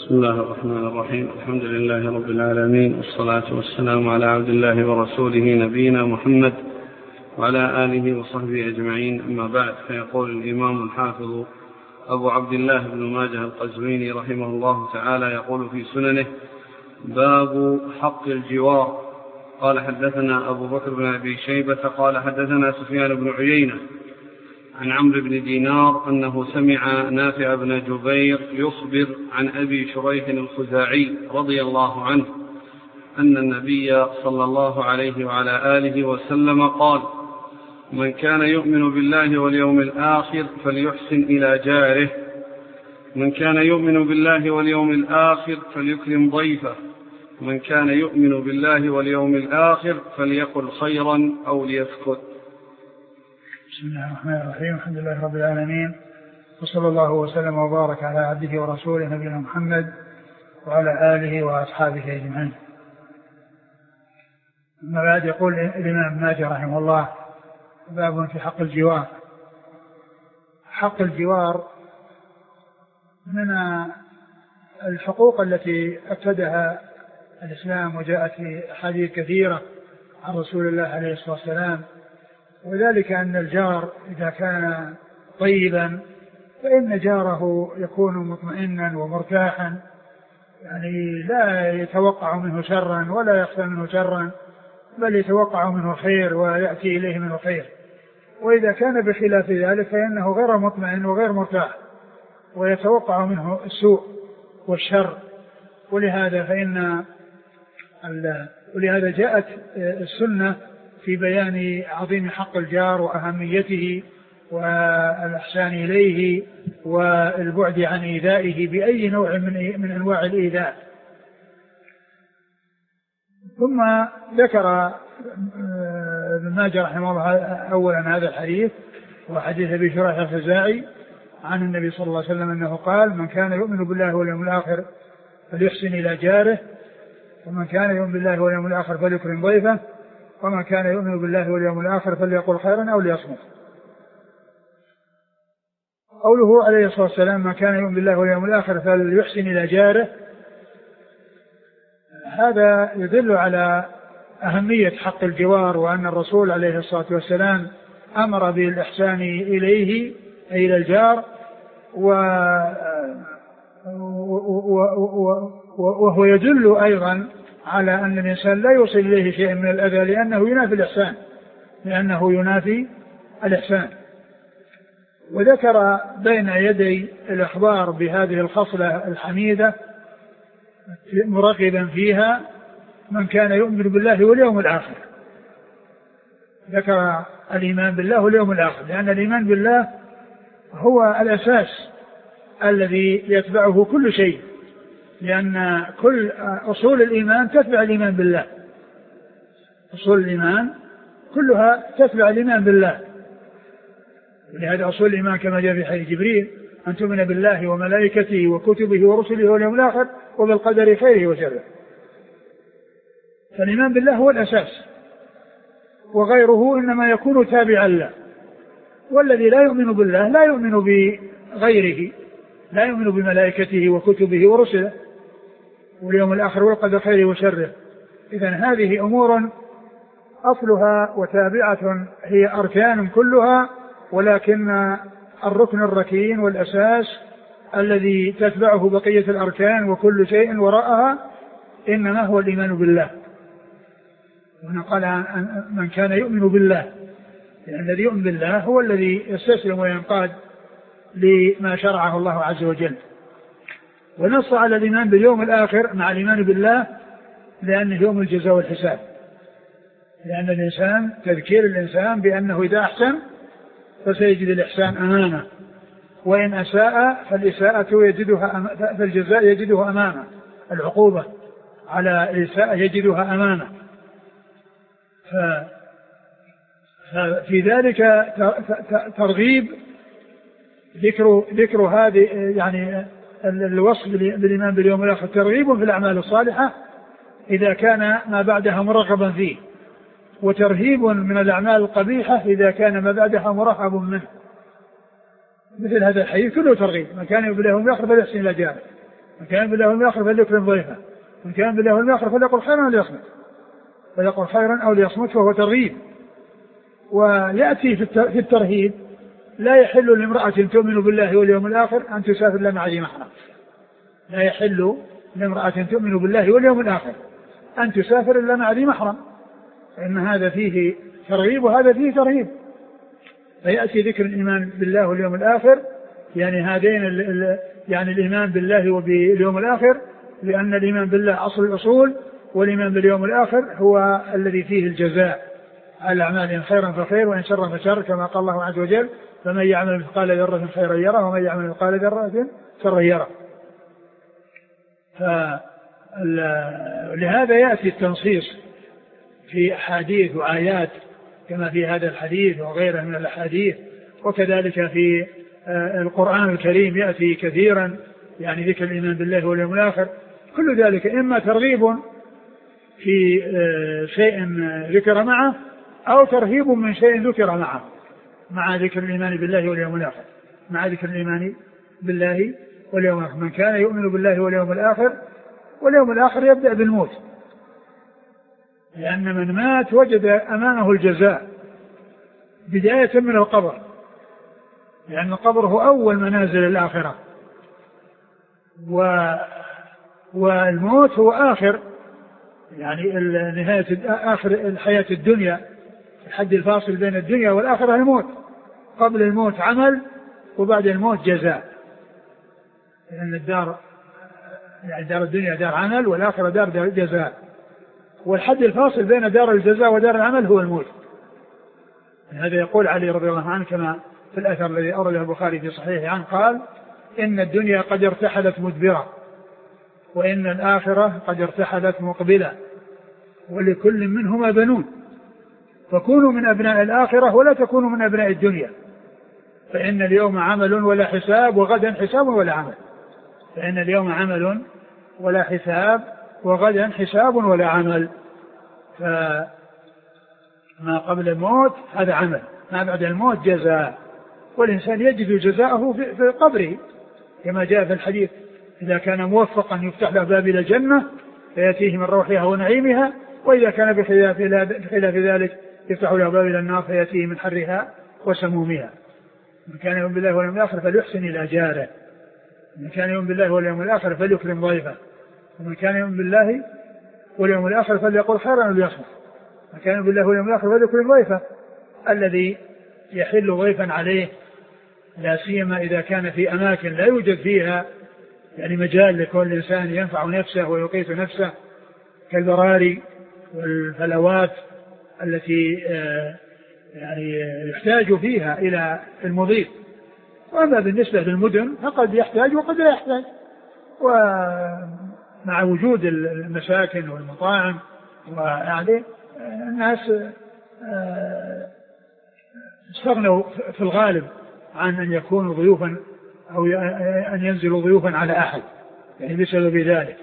بسم الله الرحمن الرحيم. الحمد لله رب العالمين، والصلاة والسلام على عبد الله ورسوله نبينا محمد وعلى آله وصحبه أجمعين، أما بعد. فيقول الإمام الحافظ أبو عبد الله بن ماجه القزويني رحمه الله تعالى، يقول في سننه: باب حق الجوار. قال: حدثنا أبو بكر بن أبي شيبة قال: حدثنا سفيان بن عيينة عن عمرو بن دينار أنه سمع نافع بن جبير يخبر عن أبي شريح الخزاعي رضي الله عنه أن النبي صلى الله عليه وعلى آله وسلم قال: من كان يؤمن بالله واليوم الآخر فليحسن إلى جاره، من كان يؤمن بالله واليوم الآخر فليكرم ضيفه، من كان يؤمن بالله واليوم الآخر فليقل خيرا أو ليسكت. بسم الله الرحمن الرحيم. الحمد لله رب العالمين، وصلى الله وسلم وبارك على عبده ورسوله نبينا محمد وعلى آله وأصحابه أجمعين. أما بعد، يقول الإمام ابن ماجه رحمه الله: باب في حق الجوار. حق الجوار من الحقوق التي أكدها الإسلام، وجاءت في أحاديث كثيرة عن رسول الله عليه الصلاة والسلام، وذلك أن الجار إذا كان طيبا فإن جاره يكون مطمئنا ومرتاحا، يعني لا يتوقع منه شرا ولا يخشى منه شرا، بل يتوقع منه خير ويأتي إليه منه خير. وإذا كان بخلاف ذلك فإنه غير مطمئن وغير مرتاح ويتوقع منه السوء والشر. ولهذا جاءت السنة في بيان عظيم حق الجار وأهميته والإحسان إليه والبعد عن إيذائه بأي نوع من أنواع الإيذاء. ثم ذكر ابن ماجه رحمه الله أولا هذا الحديث، وحديث أبي شريح الخزاعي عن النبي صلى الله عليه وسلم أنه قال: من كان يؤمن بالله واليوم الآخر فليحسن إلى جاره، ومن كان يؤمن بالله واليوم الآخر فليكرم ضيفه، ومن كان يؤمن بالله واليوم الآخر فليقل خيرا أو ليصمت. قوله عليه الصلاة والسلام: من كان يؤمن بالله واليوم الآخر فليحسن إلى جاره، هذا يدل على أهمية حق الجوار، وأن الرسول عليه الصلاة والسلام أمر بالإحسان إليه أي إلى الجار، وهو يدل أيضا على أن الإنسان لا يوصل إليه شيء من الأذى، لأنه ينافي الإحسان. وذكر بين يدي الإخبار بهذه الخصلة الحميدة مرغبا فيها من كان يؤمن بالله واليوم الآخر. ذكر الإيمان بالله واليوم الآخر، لأن الإيمان بالله هو الأساس الذي يتبعه كل شيء، لأن كل أصول الإيمان تتبع الإيمان بالله. أصول الإيمان كلها تتبع الإيمان بالله، ولهذا أصول الإيمان كما جاء في حديث جبريل: أن تؤمن بالله وملائكته وكتبه ورسله واليوم الآخر وبالقدر خيره وشره. فالإيمان بالله هو الأساس، وغيره إنما يكون تابعا له. والذي لا يؤمن بالله لا يؤمن بغيره، لا يؤمن بملائكته وكتبه ورسله واليوم الآخر والقدر خيره وشره. إذن هذه أمور أصلها وتابعة، هي أركان كلها، ولكن الركن الركين والأساس الذي تتبعه بقية الأركان وكل شيء وراءها إنما هو الإيمان بالله. هنا قال: من كان يؤمن بالله، لأن الذي يؤمن بالله هو الذي يستسلم وينقاد لما شرعه الله عز وجل. ونص على الإيمان باليوم الآخر مع الإيمان بالله لأنه يوم الجزاء والحساب، لأن الإنسان تذكير الإنسان بأنه إذا أحسن فسيجد الإحسان أمامه، وإن أساء فالجزاء يجده أمامه، العقوبة على الإساءة يجدها أمامه. ففي ذلك ترغيب ذكر هذه، يعني الوصف بالإيمان باليوم الآخر ترغيب في الأعمال الصالحة إذا كان ما بعدها مرغبا فيه، وترهيب من الأعمال القبيحة إذا كان ما بعدها مرهب منه. مثل هذا الحديث كله ترغيب: من كان يؤمن بالله واليوم الآخر فليحسن إلى جاره. من كان بالله واليوم الآخر فليكرم ضيفه، من كان بالله واليوم الآخر فليقل خيرا أو ليصمت، فليقل خيرا أو ليصمت، وهو ترغيب. ويأتي في الترهيب: لا يحل لامرأة تؤمن بالله واليوم الآخر أن تسافر إلا مع ذي محرم. لا يحل لامرأة تؤمن بالله واليوم الآخر أن تسافر إلا مع ذي محرم، فإن هذا فيه ترغيب وهذا فيه ترهيب. فيأتي ذكر الإيمان بالله واليوم الآخر، يعني هذين يعني الإيمان بالله وباليوم الآخر، لأن الإيمان بالله أصل الأصول، والإيمان باليوم الآخر هو الذي فيه الجزاء على أعمال خيرا فخير وإن شرا فشر، كما قال الله عز وجل: فمن يعمل مثقال ذرة خيرا يره ومن يعمل مثقال ذرة شرا يره. فلهذا يأتي التنصيص في أحاديث وآيات كما في هذا الحديث وغيره من الأحاديث، وكذلك في القرآن الكريم يأتي كثيرا يعني ذكر الإيمان بالله واليوم الآخر. كل ذلك إما ترغيب في شيء ذكر معه، أو ترهيب من شيء ذكر معه، مع ذكر الإيمان بالله واليوم الآخر، مع ذكر الإيمان بالله واليوم الآخر. من كان يؤمن بالله واليوم الآخر، واليوم الآخر يبدأ بالموت، لأن من مات وجد أمامه الجزاء بداية من القبر، لأن القبر هو أول منازل الآخرة، والموت هو آخر يعني نهاية آخر الحياة الدنيا، الحد الفاصل بين الدنيا والآخرة الموت. قبل الموت عمل، وبعد الموت جزاء، لأن الدار يعني دار الدنيا دار عمل، والآخرة دار جزاء، والحد الفاصل بين دار الجزاء ودار العمل هو الموت. هذا يقول علي رضي الله عنه كما في الأثر الذي أورده البخاري في صحيحه عنه قال: إن الدنيا قد ارتحلت مدبرة، وإن الآخرة قد ارتحلت مقبلة، ولكل منهما بنون، فكونوا من أبناء الآخرة ولا تكونوا من أبناء الدنيا، فإن اليوم عمل ولا حساب، وغدا حساب ولا عمل. فإن اليوم عمل ولا حساب، وغدا حساب ولا عمل. فما قبل الموت هذا عمل، ما بعد الموت جزاء، والإنسان يجد جزاءه في قبره، كما جاء في الحديث: إذا كان موفقا يفتح له باب إلى الجنة فيأتيه من روحها ونعيمها، وإذا كان بخلاف ذلك يفتح له باب إلى النار فيأتيه من حرها وسمومها. من كان يؤمن بالله واليوم الآخر فليحسن إلى جاره، من كان يؤمن بالله واليوم الآخر فليكرم ضيفه، ومن كان يؤمن بالله واليوم الآخر فليقل خيرا أو ليصمت. من كان يؤمن بالله واليوم الآخر فليكرم ضيفه، الذي يحل ضيفا عليه، لا سيما إذا كان في أماكن لا يوجد فيها يعني مجال لكل إنسان ينفع نفسه ويقيت نفسه، كالبراري والفلوات التي يعني يحتاج فيها إلى المضيف. وأما بالنسبة للمدن فقد يحتاج وقد لا يحتاج، ومع وجود المساكن والمطاعم ويعني الناس استغنوا في الغالب عن أن يكونوا ضيوفا أو أن ينزلوا ضيوفا على أحد يعني بسبب ذلك.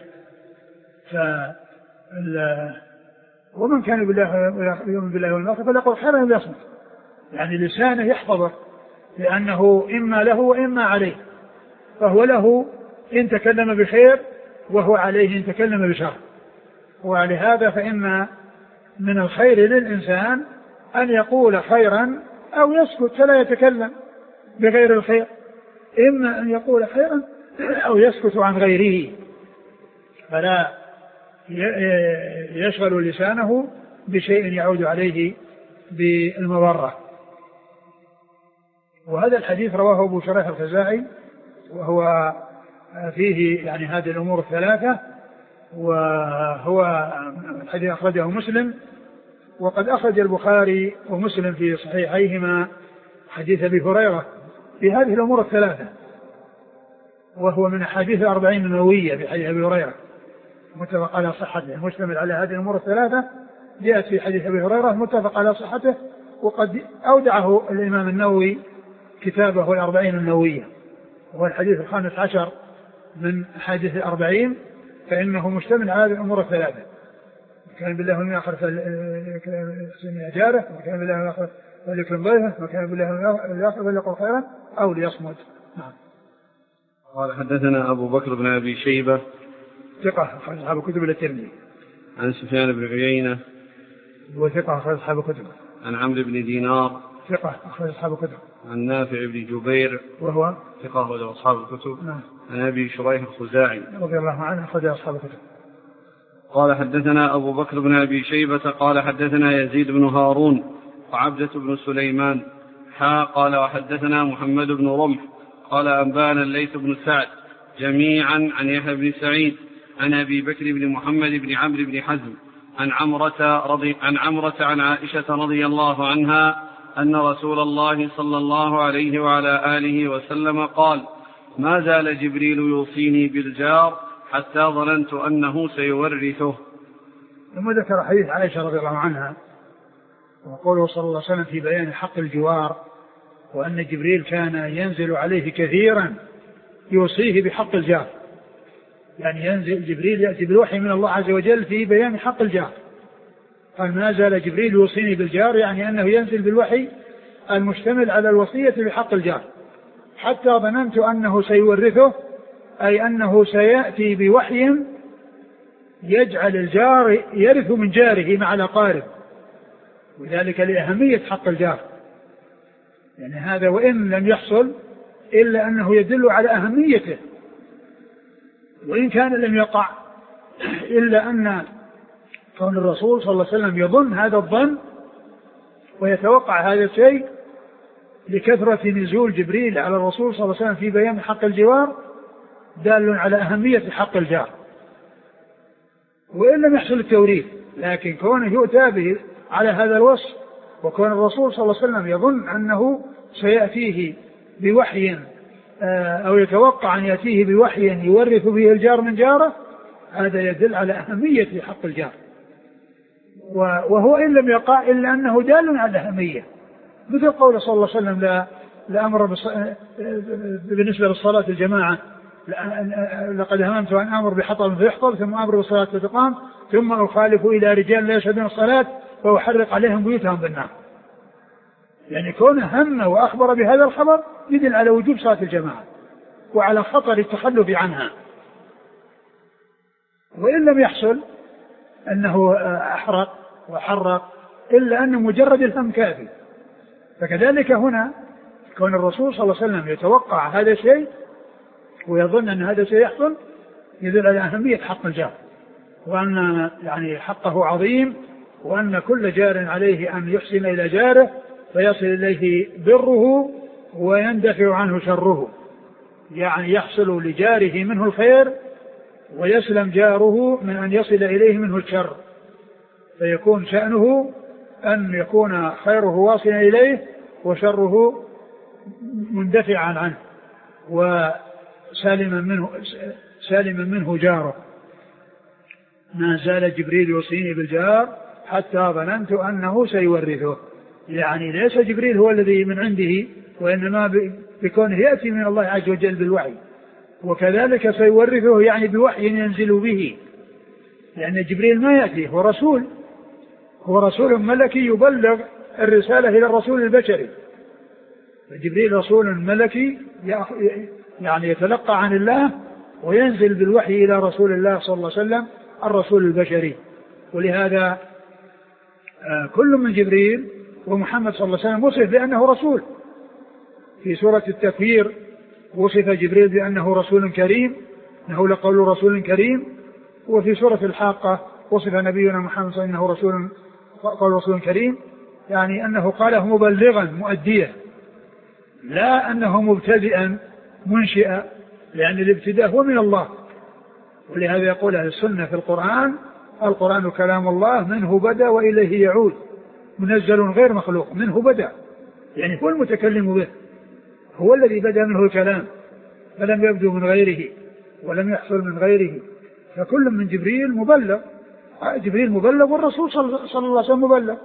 ومن كان يؤمن بالله واليوم الآخر فليقل خيرا أو ليصمت، يعني لسانه يحفظه، لأنه إما له وإما عليه، فهو له إن تكلم بخير، وهو عليه إن تكلم بشر. ولهذا فإن من الخير للإنسان أن يقول خيرا أو يسكت فلا يتكلم بغير الخير، إما أن يقول خيرا أو يسكت عن غيره، فلا يشغل لسانه بشيء يعود عليه بالمضرة. وهذا الحديث رواه أبو شريح الخزاعي، وهو فيه يعني هذه الأمور الثلاثة، وهو الحديث أخرجه مسلم، وقد أخرج البخاري ومسلم في صحيحيهما حديث أبي هريرة في هذه الأمور الثلاثة، وهو من حديث 40 النووية في حديث أبي هريرة متفق على صحته، مشتمل على هذه الأمور الثلاثة، جاءت في حديث أبي هريرة متفق على صحته. وقد أودعه الإمام النووي كتابه 40 النووية، وهو الحديث 15 من حديث 40، فإنه مشتمل على هذه الأمور الثلاثة: كان بالله واليوم الآخر فليحسن جاره، وكان بالله واليوم الآخر فليكرم ضيفه، وكان بالله واليوم الآخر فليقل خيرا أو ليصمت. نعم. قال حدثنا أبو بكر بن أبي شيبة ثقة أخرج أصحاب الكتب الترمذي. عن سفيان بن عيينة وثقة أخرج أصحاب الكتب. عن عمرو بن دينار ثقة أخرج أصحاب الكتب. عن نافع بن جبير وهو ثقة أخرج أصحاب الكتب. نعم. عن أبي شريح الخزاعي رضي الله عنه أخرج أصحاب الكتب. قال حدثنا أبو بكر بن أبي شيبة قال حدثنا يزيد بن هارون وعبدة بن سليمان قال وحدثنا محمد بن رمح قال أنبانا الليث بن سعد جميعا عن يحيى بن سعيد عن أبي بكر بن محمد بن عمرو بن حزم عن عمرة عن عائشة رضي الله عنها أن رسول الله صلى الله عليه وعلى آله وسلم قال ما زال جبريل يوصيني بالجار حتى ظننت أنه سيورثه. ثم ذكر حديث عائشة رضي الله عنها وقوله صلى الله عليه وسلم في بيان حق الجوار وأن جبريل كان ينزل عليه كثيرا يوصيه بحق الجار، يعني ينزل جبريل يأتي بالوحي من الله عز وجل في بيان حق الجار. قال ما زال جبريل يوصيني بالجار، يعني أنه ينزل بالوحي المشتمل على الوصية بحق الجار حتى ظننت أنه سيورثه، أي أنه سيأتي بوحي يجعل الجار يرث من جاره مع الأقارب، وذلك لأهمية حق الجار. يعني هذا وإن لم يحصل إلا أنه يدل على أهميته، وإن كان لم يقع إلا أن كون الرسول صلى الله عليه وسلم يظن هذا الظن ويتوقع هذا الشيء لكثرة نزول جبريل على الرسول صلى الله عليه وسلم في بيان حق الجوار دال على أهمية حق الجار، وإن لم يحصل التوريث، لكن كونه يؤتى به على هذا الوصف وكون الرسول صلى الله عليه وسلم يظن أنه سيأتيه بوحي أو يتوقع أن يأتيه بوحي يورث به الجار من جاره، هذا يدل على أهمية حق الجار، وهو إن لم يقع إلا أنه دال على أهمية، مثل قول صلى الله عليه وسلم لأمر بالنسبة للصلاة الجماعة لقد هممت أن أمر بحطب فيحطب ثم أمر بالصلاة فتقام ثم أخالف إلى رجال لا يشهدون الصلاة وأحرق عليهم بيوتهم بالنار. يعني كونه هم وأخبر بهذا الخبر يدل على وجوب صلاة الجماعة وعلى خطر التخلف عنها، وإن لم يحصل أنه أحرق وحرق إلا أن مجرد الهم كافي. فكذلك هنا كون الرسول صلى الله عليه وسلم يتوقع هذا الشيء ويظن أن هذا سيحصل يدل على أهمية حق الجار، وأن يعني حقه عظيم، وأن كل جار عليه أن يحسن إلى جاره فيصل إليه بره ويندفع عنه شره، يعني يحصل لجاره منه الخير ويسلم جاره من أن يصل إليه منه الشر، فيكون شأنه أن يكون خيره واصلا إليه وشره مندفعا عنه سالما منه جاره. ما زال جبريل يوصيني بالجار حتى ظننت أنه سيورثه، يعني ليس جبريل هو الذي من عنده، وإنما بكونه يأتي من الله عز وجل بالوحي، وكذلك سيورثه يعني بوحي ينزل به، لأن جبريل ما يأتي، هو رسول ملكي يبلغ الرسالة إلى الرسول البشري، فجبريل رسول ملكي يعني يتلقى عن الله وينزل بالوحي إلى رسول الله صلى الله عليه وسلم الرسول البشري. ولهذا كل من جبريل ومحمد صلى الله عليه وسلم وصف بأنه رسول. في سورة التكوير وصف جبريل بأنه رسول كريم، إنه لقول رسول كريم. وفي سورة الحاقة وصف نبينا محمد صلى الله عليه وسلم قال رسول كريم، يعني أنه قاله مبلغا مؤديا، لا أنه مبتدئا منشئا، لأن الابتداء هو من الله. ولهذا يقول أهل السنة في القرآن كلام الله منه بدأ وإليه يعود، منزل غير مخلوق، منه بدأ، يعني هو المتكلم به، هو الذي بدأ منه الكلام فلم يبدو من غيره ولم يحصل من غيره. فكل من جبريل مبلغ والرسول صلى الله عليه وسلم مبلغ.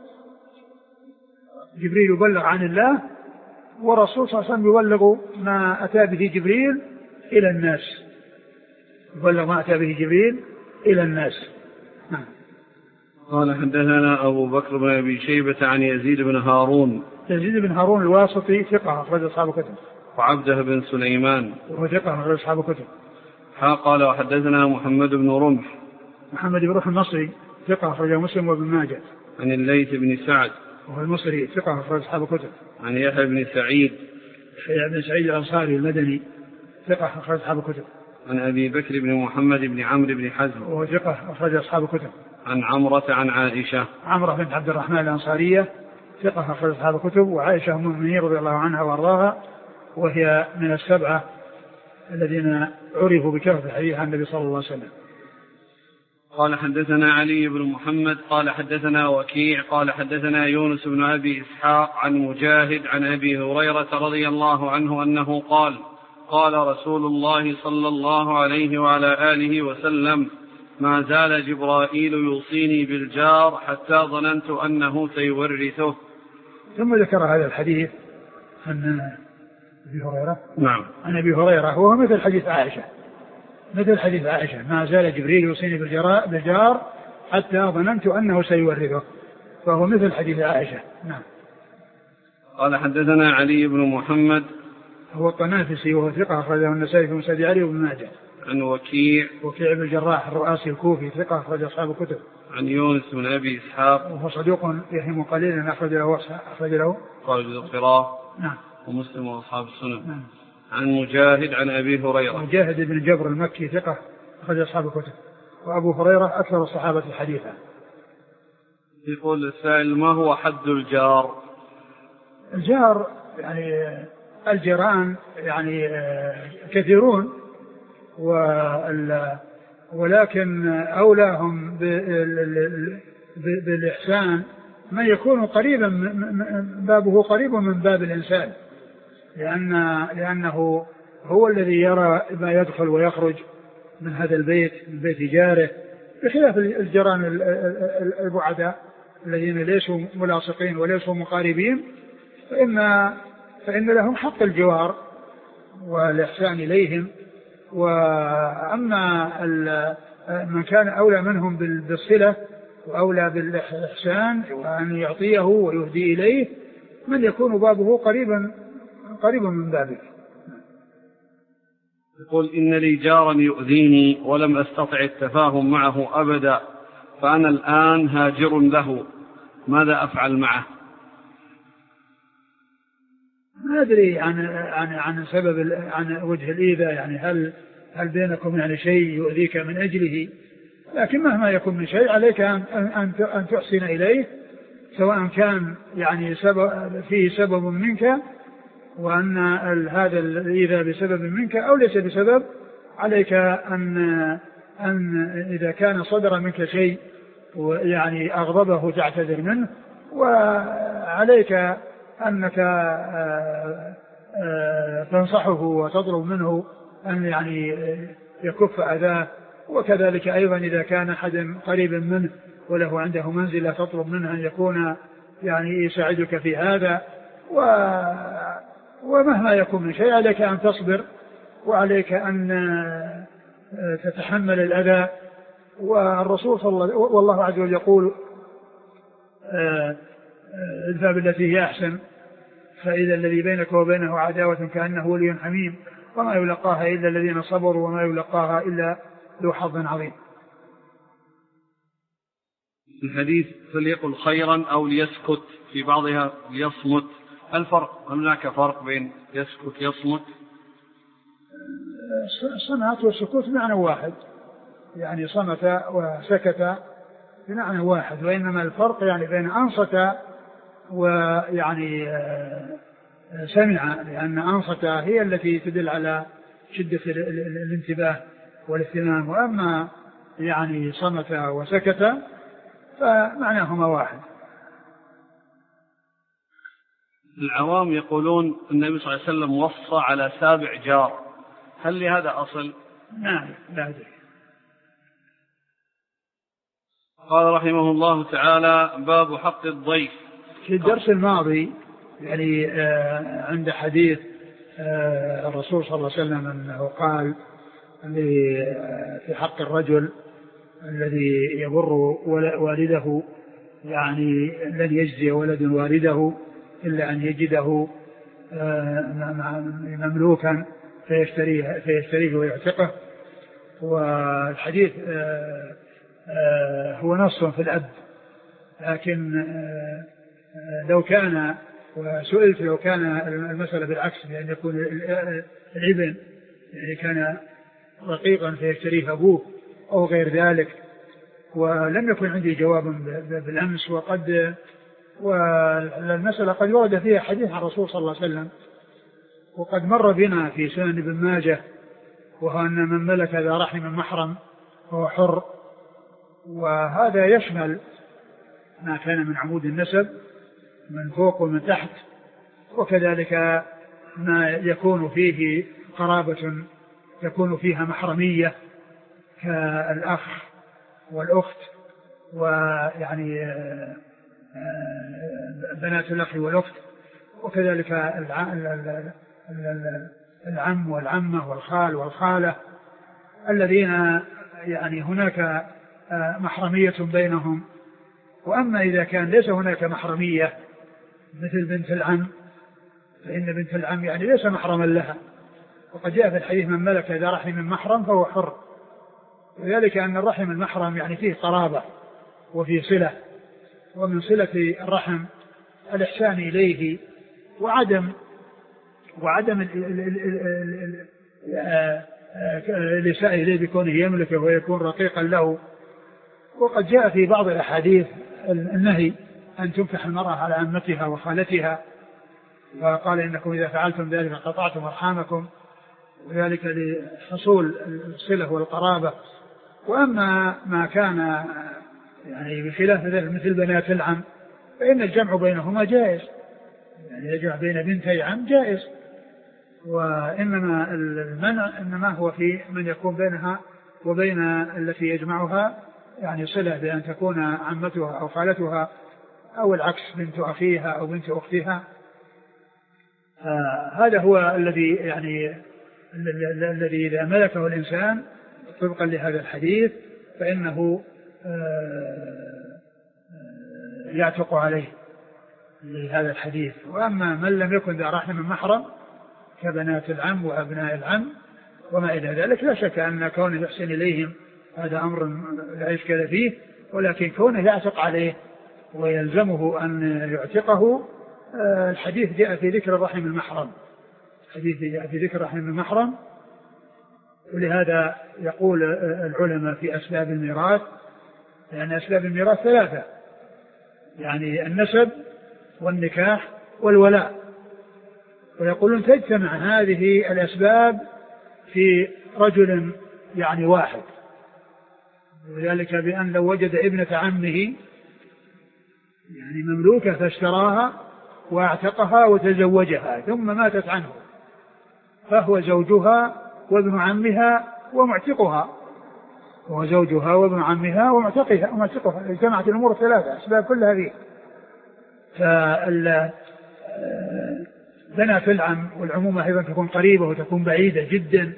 جبريل يبلغ عن الله والرسول صلى الله عليه وسلم يبلغ ما أتى به جبريل إلى الناس، يبلغ ما أتى به جبريل إلى الناس. قال حدثنا أبو بكر بن أبي شيبة عن يزيد بن هارون. يزيد بن هارون الواسطي ثقة أخرج أصحاب الكتب. وعبده بن سليمان وهو ثقة أخرج أصحاب الكتب. قال وحدثنا محمد بن رمح محمد بن رمح المصري ثقة أخرجه مسلم وابن ماجه. عن الليث بن سعد وهو المصري ثقة أخرج أصحاب الكتب. عن يحيى بن سعيد الأنصاري المدني ثقة أخرج أصحاب الكتب. عن أبي بكر بن محمد بن عمرو بن حزم وهو ثقة أخرج أصحاب الكتب. عن عمرة عن عائشة عمرة بنت عبد الرحمن الأنصارية ثقة أخرج أصحاب الكتب. وعائشة أم المؤمنين رضي الله عنها وأرضاها وهي من السبعة الذين عرفوا بكثرة الحديث عن النبي صلى الله عليه وسلم. قال حدثنا علي بن محمد قال حدثنا وكيع قال حدثنا يونس بن أبي إسحاق عن مجاهد عن أبي هريرة رضي الله عنه أنه قال قال رسول الله صلى الله عليه وعلى آله وسلم ما زال جبرائيل يوصيني بالجار حتى ظننت أنه سيورثه. ثم ذكر هذا الحديث عن أبي هريرة. نعم. عن أبي هريرة وهو مثل حديث عائشة ما زال جبريل يوصيني بالجار حتى ظننت أنه سيورثه فهو مثل حديث عائشة. نعم. قال حدثنا علي بن محمد هو الطنافسي وهو ثقة أخرجه النسائي في مسند علي وابن ماجه. عن وكيع بن الجراح الرؤاسي الكوفي ثقة أخرج أصحاب الكتب. عن يونس بن أبي إسحاق وهو صدوق يهم قليلا أخرج له القراء. نعم. ومسلم وأصحاب السنن. نعم. عن مجاهد عن أبي هريرة. مجاهد بن جبر المكي ثقة أخرج أصحاب الكتب. وأبو هريرة أكثر الصحابة حديثا. يقول السائل ما هو حد الجار؟ الجار يعني الجيران يعني كثيرون ولكن أولاهم بالإحسان من يكون قريبا بابه قريب من باب الإنسان لأنه هو الذي يرى ما يدخل ويخرج من هذا البيت من بيت جاره بخلاف الجيران البعداء الذين ليسوا ملاصقين وليسوا مقاربين فإن لهم حق الجوار والإحسان إليهم. وأما من كان أولى منهم بالصلة وأولى بالإحسان وأن يعطيه ويهدي إليه من يكون بابه قريبا من بابه. يقول إن لي جارا يؤذيني ولم أستطع التفاهم معه أبدا فأنا الآن هاجر له ماذا أفعل معه؟ ما أدري عن سبب عن وجه الإيذاء يعني هل بينكم يعني شيء يؤذيك من أجله لكن مهما يكون من شيء عليك أن تحسن إليه سواء كان يعني فيه سبب منك وأن هذا الإيذاء بسبب منك أو ليس بسبب عليك أن إذا كان صدر منك شيء ويعني أغضبه تعتذر منه وعليك أنك تنصحه وتطلب منه أن يعني يكف أذاه وكذلك أيضا إذا كان أحد قريب منه وله عنده منزلة تطلب منه أن يكون يعني يساعدك في هذا ومهما يكون من شيء عليك أن تصبر وعليك أن تتحمل الأذى. والرسول والله عز وجل يقول ادفع بالتي هي أحسن فإذا الذي بينك وبينه عداوة كأنه ولي حميم وما يلقاها إلا الذين صبروا وما يلقاها إلا ذو حظ عظيم. الحديث فليقل خيرا أو ليسكت في بعضها ليصمت هل هناك فرق بين يسكت يصمت؟ الصمت والسكوت معنى واحد يعني صمت وسكت بمعنى واحد وإنما الفرق يعني بين أنصت ويعني سمع لأن أنصت هي التي تدل على شدة الانتباه والاهتمام وأما يعني صمت وسكت فمعناهما واحد. العوام يقولون النبي صلى الله عليه وسلم وصى على 7 جار هل لهذا أصل؟ نعم لا أدري. قال رحمه الله تعالى باب حق الضيف. في الدرس الماضي يعني عند حديث الرسول صلى الله عليه وسلم أنه قال في حق الرجل الذي يبر والده يعني لن يجزي ولد والده إلا أن يجده مملوكا فيشتريه ويعتقه. والحديث هو نص في الأب، لكن لو كان وسئلت لو كان المسألة بالعكس، بأن يكون الابن يعني كان رقيقا فيشتريه أبوه أو غير ذلك، ولم يكن عندي جواب بالأمس. والمسألة قد ورد فيها حديث عن الرسول صلى الله عليه وسلم، وقد مر بنا في سنن ابن ماجه، وهو أن من ملك ذا رحم محرم فهو حر، وهذا يشمل ما كان من عمود النسب من فوق ومن تحت، وكذلك ما يكون فيه قرابة يكون فيها محرمية كالأخ والأخت، ويعني بنات الأخ والأخت، وكذلك العم والعمة والخال والخالة، الذين يعني هناك محرمية بينهم. وأما إذا كان ليس هناك محرمية مثل بنت العم، فإن بنت العم يعني ليس محرما لها، وقد جاء في الحديث من ملك ذا رحم محرم فهو حر، وذلك أن الرحم المحرم يعني فيه قرابة وفيه صلة، ومن صلة الرحم الإحسان إليه وعدم الإساءة إليه بكونه يملكه ويكون رقيقا له. وقد جاء في بعض الأحاديث النهي أن تنكح المرأة على عمتها وخالتها، وقال إنكم إذا فعلتم ذلك قطعتم أرحامكم، وذلك لحصول الصلة والقرابة. وأما ما كان يعني بخلاف ذلك مثل بنات العم فإن الجمع بينهما جائز، يعني يجمع بين بنتي عم جائز، وإنما المنع إنما هو في من يكون بينها وبين التي يجمعها يعني صلة، بأن تكون عمتها أو خالتها أو العكس بنت أخيها أو بنت أختها. هذا هو الذي يعني الذي إذا ملكه الإنسان طبقا لهذا الحديث فإنه يعتق عليه لهذا الحديث. وأما من لم يكن ذا رحم محرم كبنات العم وأبناء العم وما إلى ذلك، لا شك أن كونه يحسن إليهم هذا أمر لا إشكال فيه، ولكن كونه يعتق عليه ويلزمه أن يعتقه، الحديث جاء في ذكر الرحم المحرم، الحديث جاء في ذكر الرحم المحرم. ولهذا يقول العلماء في أسباب الميراث، لأن أسباب الميراث ثلاثة، يعني النسب والنكاح والولاء، ويقولون تجتمع هذه الأسباب في رجل يعني واحد، وذلك بأن لو وجد ابنة عمه يعني مملوكة فاشتراها واعتقها وتزوجها ثم ماتت عنه، فهو زوجها وابن عمها ومعتقها، هو زوجها وابن عمها ومعتقها، اجتمعت الأمور الثلاثة أسباب كل هذه. بنات العم والعمومة أيضا تكون قريبة وتكون بعيدة جدا،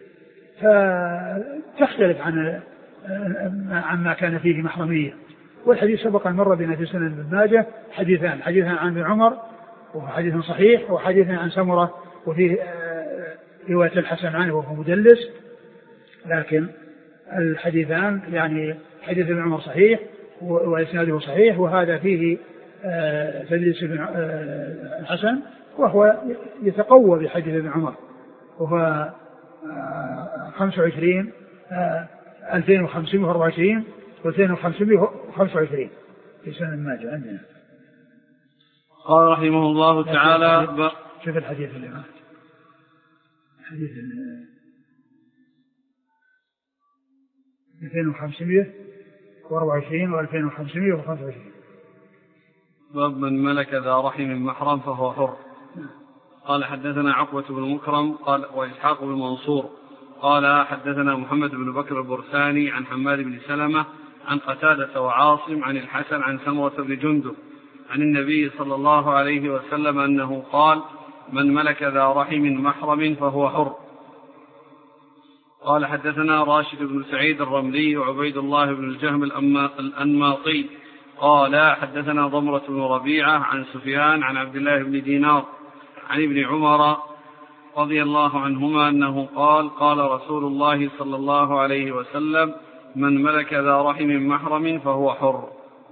فتختلف عن ما كان فيه محرمية. والحديث سبق أن مر بنا في سنن ابن ماجه حديثان عن ابن عمر وهو حديث صحيح، وحديث عن سمرة وفيه رواية الحسن عنه وهو مدلس، لكن الحديثان يعني حديث ابن عمر صحيح وإسناده صحيح، وهذا فيه تدليس ابن الحسن وهو يتقوى بحديث ابن عمر، وهو 25 2524 و2525 في سنن ماجه عندنا. قال رحمه الله تعالى شوف الحديث اللي حديث 2524 و2525 باب من ملك ذا رحم محرم فهو حر. قال حدثنا عقبة بن مكرم قال وإسحاق بن منصور قال حدثنا محمد بن بكر البرساني عن حماد بن سلمة عن قتادة وعاصم عن الحسن عن سمرة بن جندب عن النبي صلى الله عليه وسلم أنه قال من ملك ذا رحم محرم فهو حر. قال حدثنا راشد بن سعيد الرملي وعبيد الله بن الجهم الأنماطي قال حدثنا ضمرة بن ربيعة عن سفيان عن عبد الله بن دينار عن ابن عمر رضي الله عنهما أنه قال قال رسول الله صلى الله عليه وسلم من ملك ذا رحم محرم فهو حر.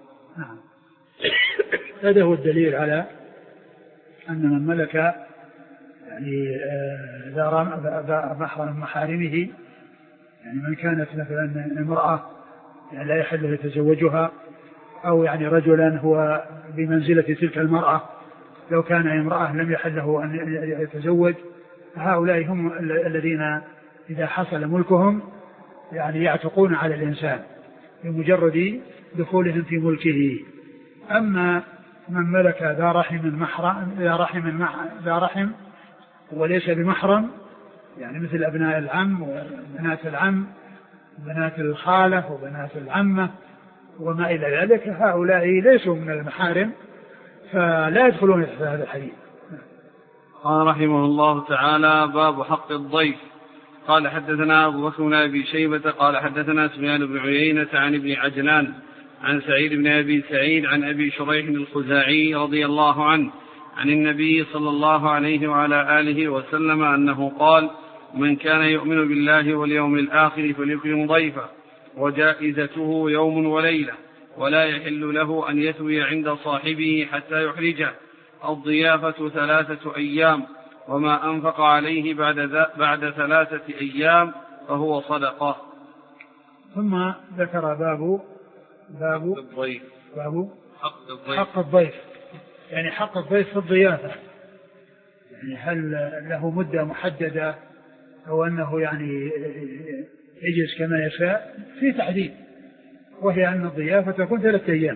هذا هو الدليل على أن من ملك يعني ذا محرم محارمه، يعني من كانت مثلا امرأة يعني لا يحل يتزوجها، أو يعني رجلا هو بمنزلة تلك المرأة لو كان امرأة لم يحل له أن يتزوج، هؤلاء هم الذين إذا حصل ملكهم يعني يعتقون على الإنسان بمجرد دخولهم في ملكه. أما من ملك ذا رحم وليس بمحرم، يعني مثل أبناء العم وبنات العم وبنات الخالة وبنات العمة وما إلى ذلك، هؤلاء ليسوا من المحارم فلا يدخلون في هذا الحديث. قال رحمه الله تعالى: باب حق الضيف. قال حدثنا أبو بكر بن أبي شيبة قال حدثنا سفيان بن عيينة عن ابن عجلان عن سعيد بن أبي سعيد عن أبي شريح الخزاعي رضي الله عنه عن النبي صلى الله عليه وعلى آله وسلم أنه قال: من كان يؤمن بالله واليوم الآخر فليكرم ضيفه، وجائزته يوم وليلة، ولا يحل له أن يثوي عند صاحبه حتى يحرجه، الضيافة 3 أيام، وما أنفق عليه بعد 3 أيام فهو صدقة. ثم ذكر باب حق الضيف، يعني حق الضيف في الضيافة، يعني هل له مدة محددة أو أنه يعني يجلس كما يشاء؟ في تحديد، وهي أن الضيافة تكون 3 أيام.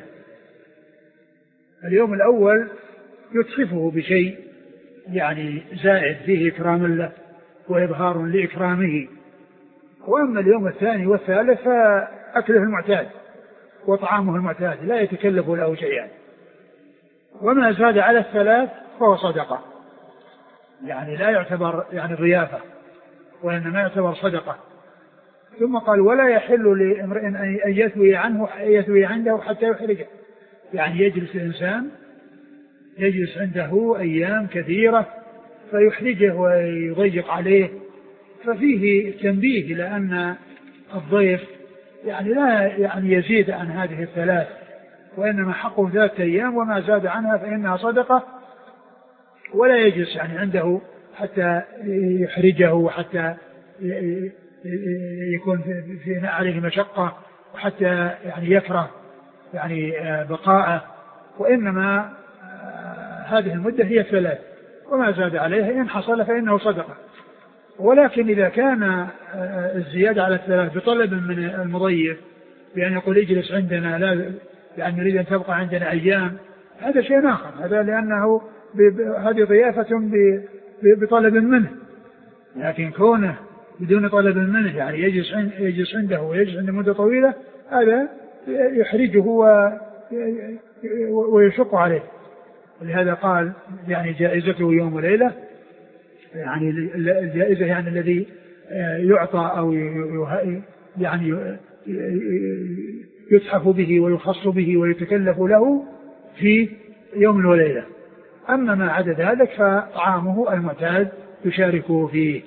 اليوم الأول يتحفه بشيء يعني زائد فيه إكرام له وإظهار لإكرامه، وأما اليوم الثاني والثالث فأكله المعتاد وطعامه المعتاد لا يتكلف له شيئا، وما زاد على 3 فهو صدقة، يعني لا يعتبر يعني ضيافة وإنما يعتبر صدقة. ثم قال: ولا يحل لامرئ أن يثوي عنده حتى يحرجه، يعني يجلس الإنسان يجلس عنده أيام كثيرة فيحرجه ويضيق عليه، ففيه تنبيه لأن الضيف يعني لا يعني يزيد عن هذه 3، وإنما حقه 3 أيام، وما زاد عنها فإنها صدقة، ولا يجلس يعني عنده حتى يحرجه وحتى يكون في عليه مشقة وحتى يعني يكره يعني بقاءه، وإنما هذه المدة هي 3، وما زاد عليها إن حصل فإنه صدقة. ولكن إذا كان الزيادة على 3 بطلب من المضيف بأن يقول اجلس عندنا لا يعني نريد أن تبقى عندنا أيام، هذا شيء آخر، هذا لأنه هذه ضيافة بطلب منه. لكن كونه بدون طلب منه يعني يجلس عنده ويجلس عنده مدة طويلة، هذا يحرجه ويشق عليه. ولهذا قال يعني جائزته يوم وليلة، يعني الجائزة يعني الذي يعطى أو يعني يتحف به ويخص به ويتكلف له في يوم وليلة. أما ما عدا ذلك فطعامه المعتاد يشاركه فيه.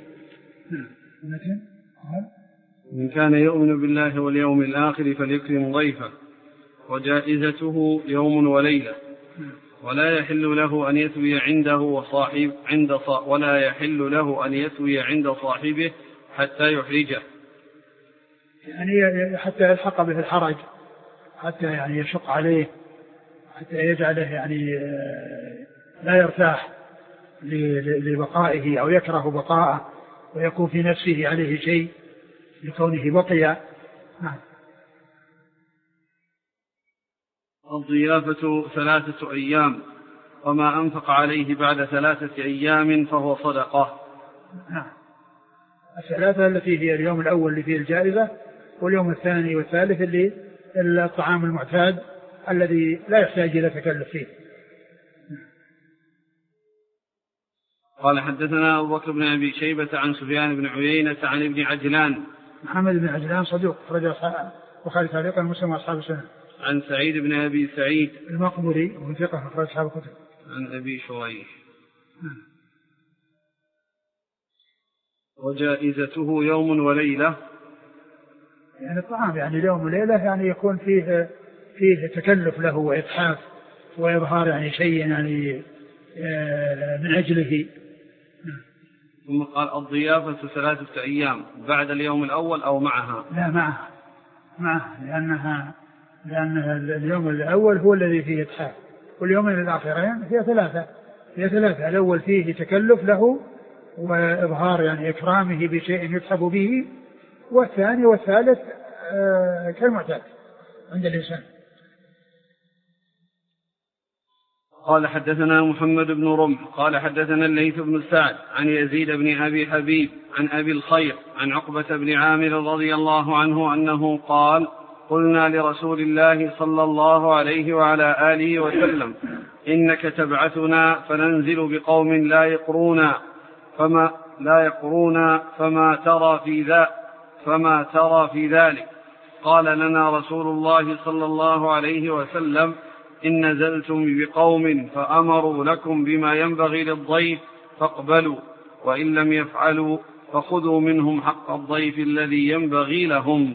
من كان يؤمن بالله واليوم الآخر فليكرم ضيفه، وجائزته يوم وليلة، ولا يحل له أن يثوي ولا يحل له أن يثوي عند صاحبه حتى يحرجه، يعني حتى يلحق به الحرج، حتى يعني يشق عليه، حتى يجعله يعني لا يرتاح لبقائه أو يكره بقاءه ويكون في نفسه عليه شيء لكونه بقي. نعم. الضيافة 3 أيام، وما أنفق عليه بعد 3 أيام فهو صدقة. نعم. 3 التي هي اليوم الأول اللي فيه الجائزة، واليوم الثاني والثالث اللي الطعام المعتاد الذي لا يحتاج إلى تكلف فيه. قال حدثنا أبو بكر بن أبي شيبة عن سفيان بن عيينة عن ابن عجلان. محمد بن عجلان صدوق رجل البخاري تعليقا ومسلم وأصحاب السنة. عن سعيد بن أبي سعيد المقبري وثقة أخرج أصحاب الكتب. عن أبي شريح. وجائزته يوم وليلة. يعني الطعام يعني يوم وليلة يعني يكون فيه تكلف له وإتحاف وإظهار يعني شيء يعني من أجله. ثم قال الضيافة 3 أيام بعد اليوم الأول أو معها؟ لا معها لأنها اليوم الأول هو الذي فيه إتحاف، واليومين الآخرين فيها 3. الأول فيه تكلف له وإظهار يعني إكرامه بشيء يتحف به، والثاني والثالث كالمعتاد عند الإنسان. قال حدثنا محمد بن رمح قال حدثنا الليث بن سعد عن يزيد بن أبي حبيب عن أبي الخير عن عقبة بن عامر رضي الله عنه أنه قال قلنا لرسول الله صلى الله عليه وعلى آله وسلم إنك تبعثنا فننزل بقوم لا يقرون فما ترى في ذلك. قال لنا رسول الله صلى الله عليه وسلم إن نزلتم بقوم فأمروا لكم بما ينبغي للضيف فاقبلوا، وإن لم يفعلوا فخذوا منهم حق الضيف الذي ينبغي لهم.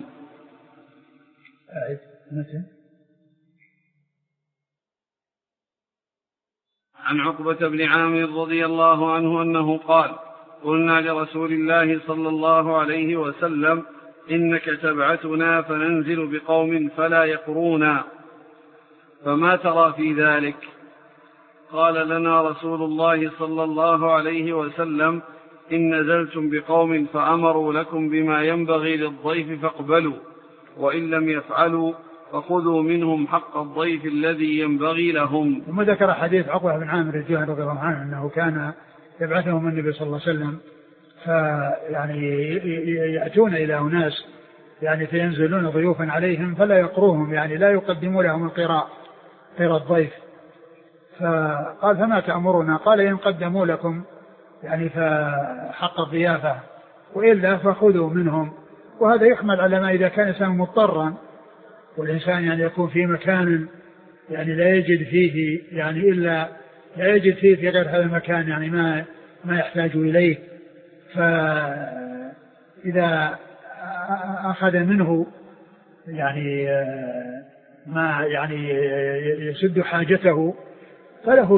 عن عقبة بن عامر رضي الله عنه أنه قال قلنا لرسول الله صلى الله عليه وسلم إنك تبعثنا فننزل بقوم فلا يقرونا فما ترى في ذلك؟ قال لنا رسول الله صلى الله عليه وسلم إن نزلتم بقوم فأمروا لكم بما ينبغي للضيف فاقبلوا، وإن لم يفعلوا فخذوا منهم حق الضيف الذي ينبغي لهم. ثم ذكر حديث عقبة بن عامر الجهني رضي الله عنه أنه كان يبعثهم النبي صلى الله عليه وسلم فيعني يأتون إلى أناس يعني فينزلون ضيوفا عليهم فلا يقروهم، يعني لا يقدموا لهم القراء الضيف. فقال فما تأمرنا؟ قال إن قدموا لكم يعني فحق الضيافة، وإلا فخذوا منهم. وهذا يحمل على ما إذا كان إنسان مضطرا، والإنسان يعني يكون في مكان يعني لا يجد فيه في غير هذا المكان يعني ما يحتاج إليه، فإذا أخذ منه يعني ما يعني يسد حاجته فله